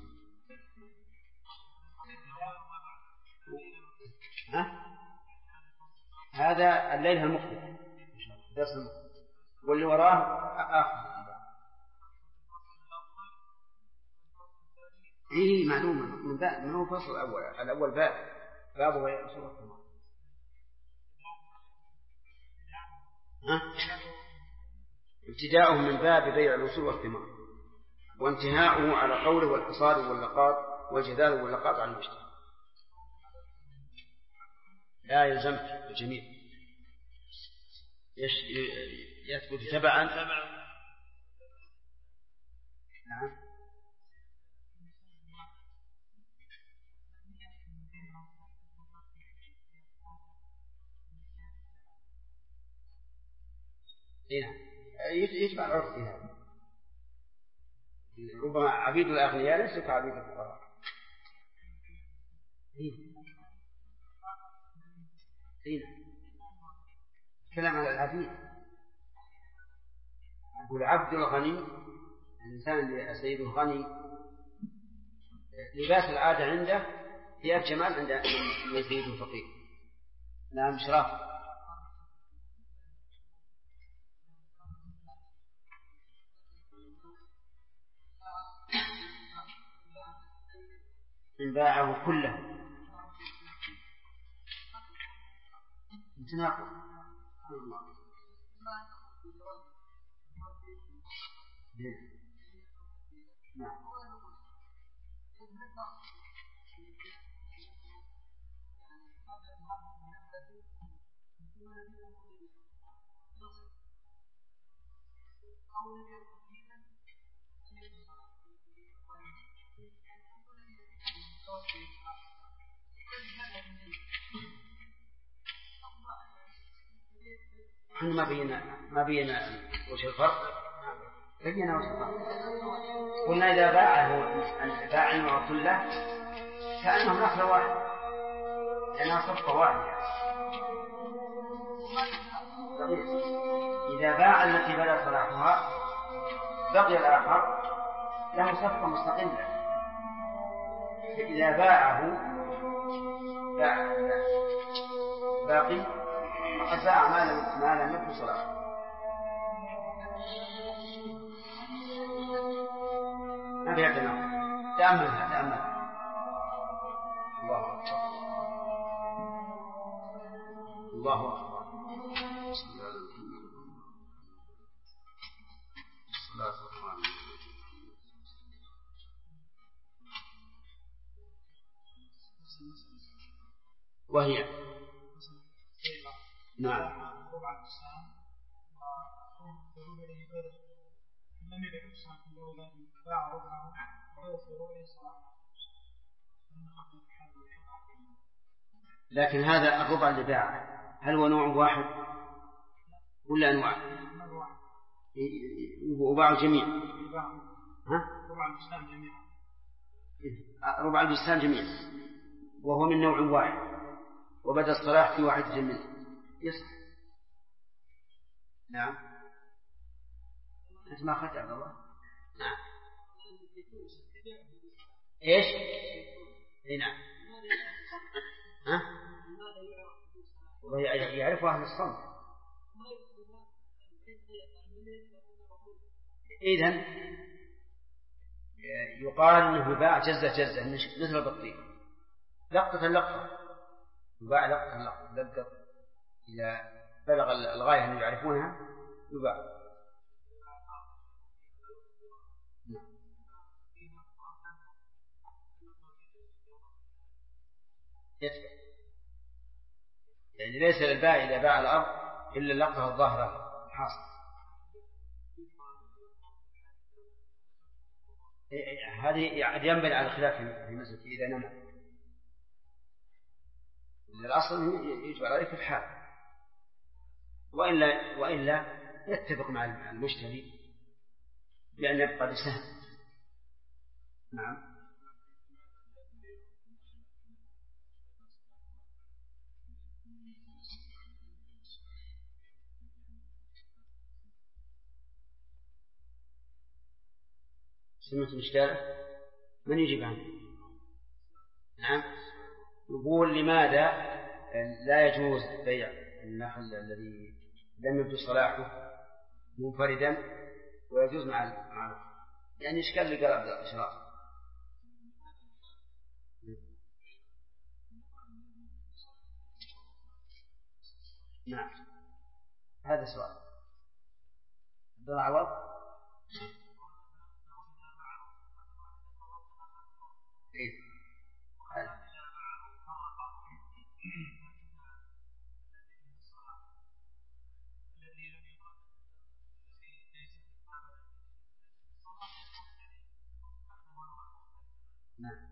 هذا الليلة المقبل درس المقبل، واللي وراه آخر. معلومة من باب، من هو فصل الأول. الأول بابه هي أصول الثمار. ابتداؤه من باب بيع الأصول والثمار، وانتهاؤه على قوله والحصاد واللقاط والجذاذ واللقاط على المشتري. لا يلزمك الجميع يثبت تبعا. نعم. يتبع العرف في هذا. ربما عبيد الأغنياء ليسوا كعبيد الفقراء. كلام على العبيد. أقول عبد الغني، الإنسان اللي سيده غني لباس العادة عنده ثياب جمال عند من سيده فقير. نعم. شراف. إن باعه كله تناقض. نعم. احنا ما بينا وش الفرق. بينا وش الفرق. قلنا إذا باع النوع كله كأنه نخلة واحدة لأنها صفقة واحدة. إذا باع التي بدا صلاحها بقي الآخر له صفقة مستقلة. إذا باعه باقي فقد باع ما لم يكن صلاحه. ما في عندنا تأملها. الله أكبر. وهي نعم لكن هذا الربع اللي باعه هل هو نوع واحد ولا أنواع؟ وباع الجميع. ربع البستان جميع وهو من نوع واحد وبدأ الصلاح في واحد منه يصح. نعم أنت ما أخذت عبد الله. نعم إيش؟ نعم يعرف أهل الصمت. إذن يقال أنه باع جزة مثل البطيخ لقطة يباع لقطة إذا بلغ الغاية أن يعرفونها يباع. يدفع يعني ليس للبائع إذا باع الأرض إلا اللقطة الظاهرة حاصل. هذه ينبني على الخلاف في مسألة إذا نمى الأصل يجب عليك الحال وإلا يتفق مع المشتري بأن يبقى بسهم. نعم سمعت الإشكال من يجيب عنه. نعم يقول لماذا لا يجوز بيع النخل الذي لم يبدو صلاحه منفردا ويجوز مع يعني إشكال اللي قال عبد الإشراف. نعم هذا سؤال عبد الله عوض. نعم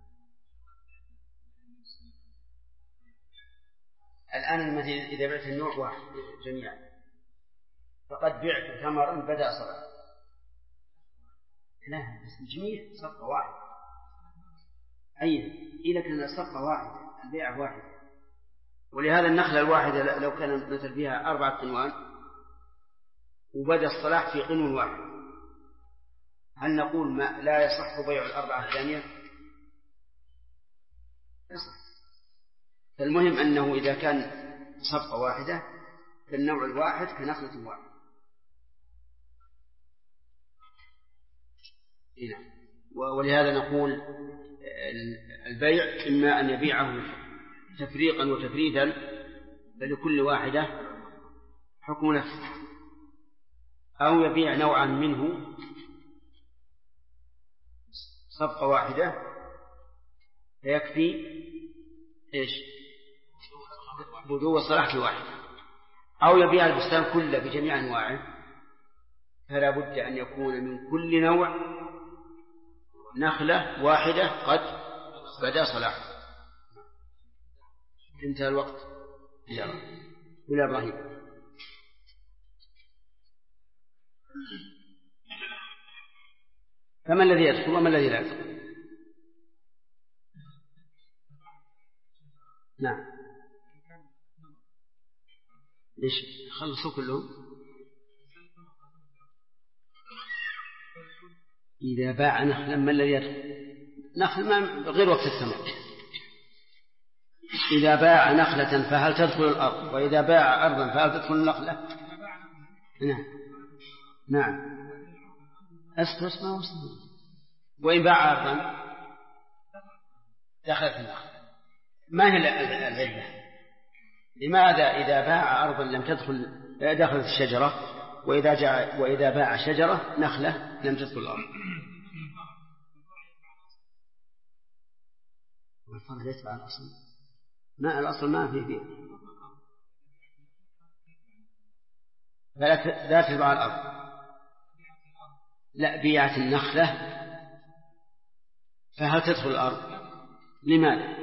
الآن إذا بعت النوع واحد جميعا فقد بعت ثمرا بدأ صلاة لا بس الجميع صفقة واحدة. أي إذا كان صفقة واحدة البيع واحد. ولهذا النخلة الواحدة لو كان مثل فيها 4 قنوان وبدأ الصلاح في قنو واحد هل نقول ما لا يصح بيع 4 الثانية؟ يصح. فالمهم أنه إذا كان صفقة واحدة فالنوع الواحد كنخلة واحد. ولهذا نقول البيع إما أن يبيعه تفريقا وتفريدا فلكل واحدة حكم نفسه أو يبيع نوعا منه صفقة واحدة فيكفي إيش بدو صلاح في واحد أو يبيع البستان كله بجميع أنواعه فلا بد أن يكون من كل نوع نخلة واحدة قد بدأ صلاح. انتهى الوقت. يا إبراهيم فما الذي يدخل وما الذي لا يدخل؟ نعم. ليش خلصوا كلهم؟ إذا باع نخلا ما الذي يدخل؟ نخل ما غير وقت الثمر. إذا باع نخلة فهل تدخل الأرض؟ وإذا باع أرضا فهل تدخل النخلة؟ نعم. أسكت ما وصل. وإن باع أرضا دخلت النخلة. ما هي العلة؟ لماذا إذا باع أرضا لم تدخل دخلت الشجرة، وإذا باع شجرة نخلة لم تدخل الأرض؟ والفرع يتبع الأصل. ما الأصل ما فيه لا تتبع الأرض. لا، بيعت النخلة فهل تدخل الأرض؟ لماذا؟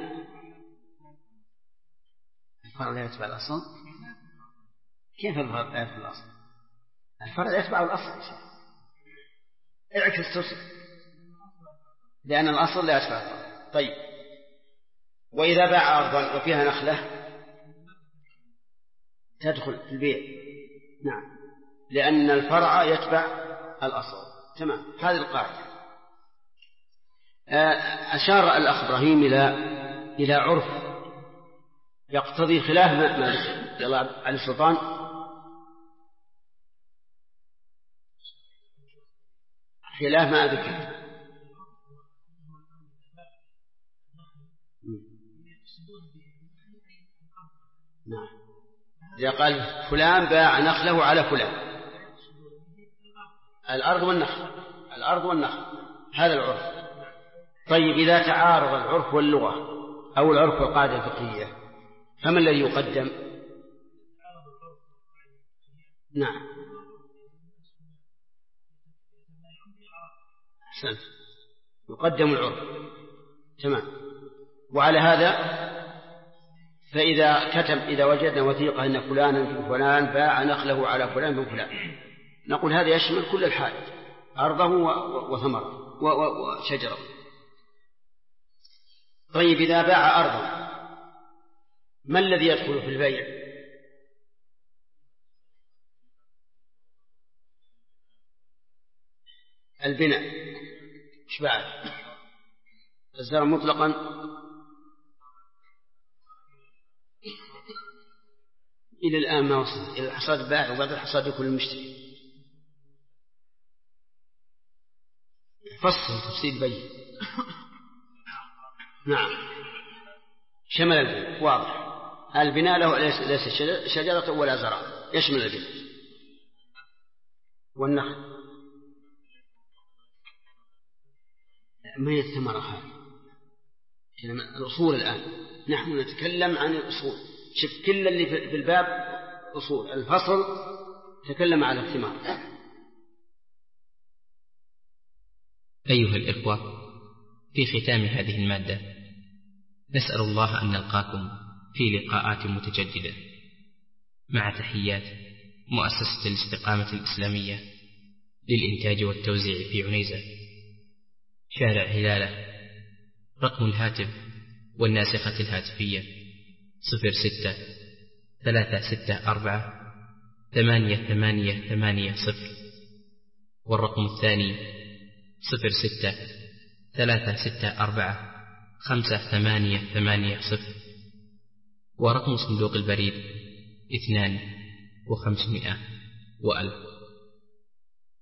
الفرع لا يتبع الأصل. كيف الفرع لا يتبع الأصل؟ الفرع يتبع الأصل. اعكس تصل، لأن الأصل لا يتبع الفرع. طيب، وإذا باع أرضا وفيها نخلة تدخل في البيع. نعم، لأن الفرع يتبع الأصل. تمام، هذه القاعدة. أشار الأخ إبراهيم إلى عرف يقتضي خلاف ما ذكر. يلا علي السلطان. خلاف ما ذكر. نعم، إذا قال فلان باع نخله على فلان، الأرض والنخل هذا العرف. طيب، إذا تعارض العرف واللغة أو العرف والقاعدة الفقهية فما الذي يقدم؟ نعم، أحسنت، يقدم العرف. تمام. وعلى هذا إذا وجدنا وثيقة أن فلان باع نخله على فلان من فلان، نقول هذا يشمل كل الحائط، أرضه وثمره وشجره. طيب، إذا باع أرضا ما الذي يدخل في البيع؟ البناء. إيش بعد؟ الزرع مطلقا إلى الآن ما وصل إلى الحصاد باع، وبعد الحصاد يكون المشتري. فصل تفصيل بين. نعم، شمل البناء واضح. البناء له ليس شجرة ولا زرع، يشمل البناء والنخل. ما هي الثمرة هذه؟ الأصول الآن نحن نتكلم عن الأصول. شوف، كل اللي في الباب أصول. الفصل تكلم على الثمار. أيها الإخوة، في ختام هذه المادة نسأل الله أن نلقاكم في لقاءات متجددة، مع تحيات مؤسسة الاستقامة الإسلامية للإنتاج والتوزيع في عنيزة، شارع هلالة. رقم الهاتف والناسخة الهاتفية 06-364-8880، والرقم الثاني 06-364-5880، ورقم صندوق البريد 2500 و1000.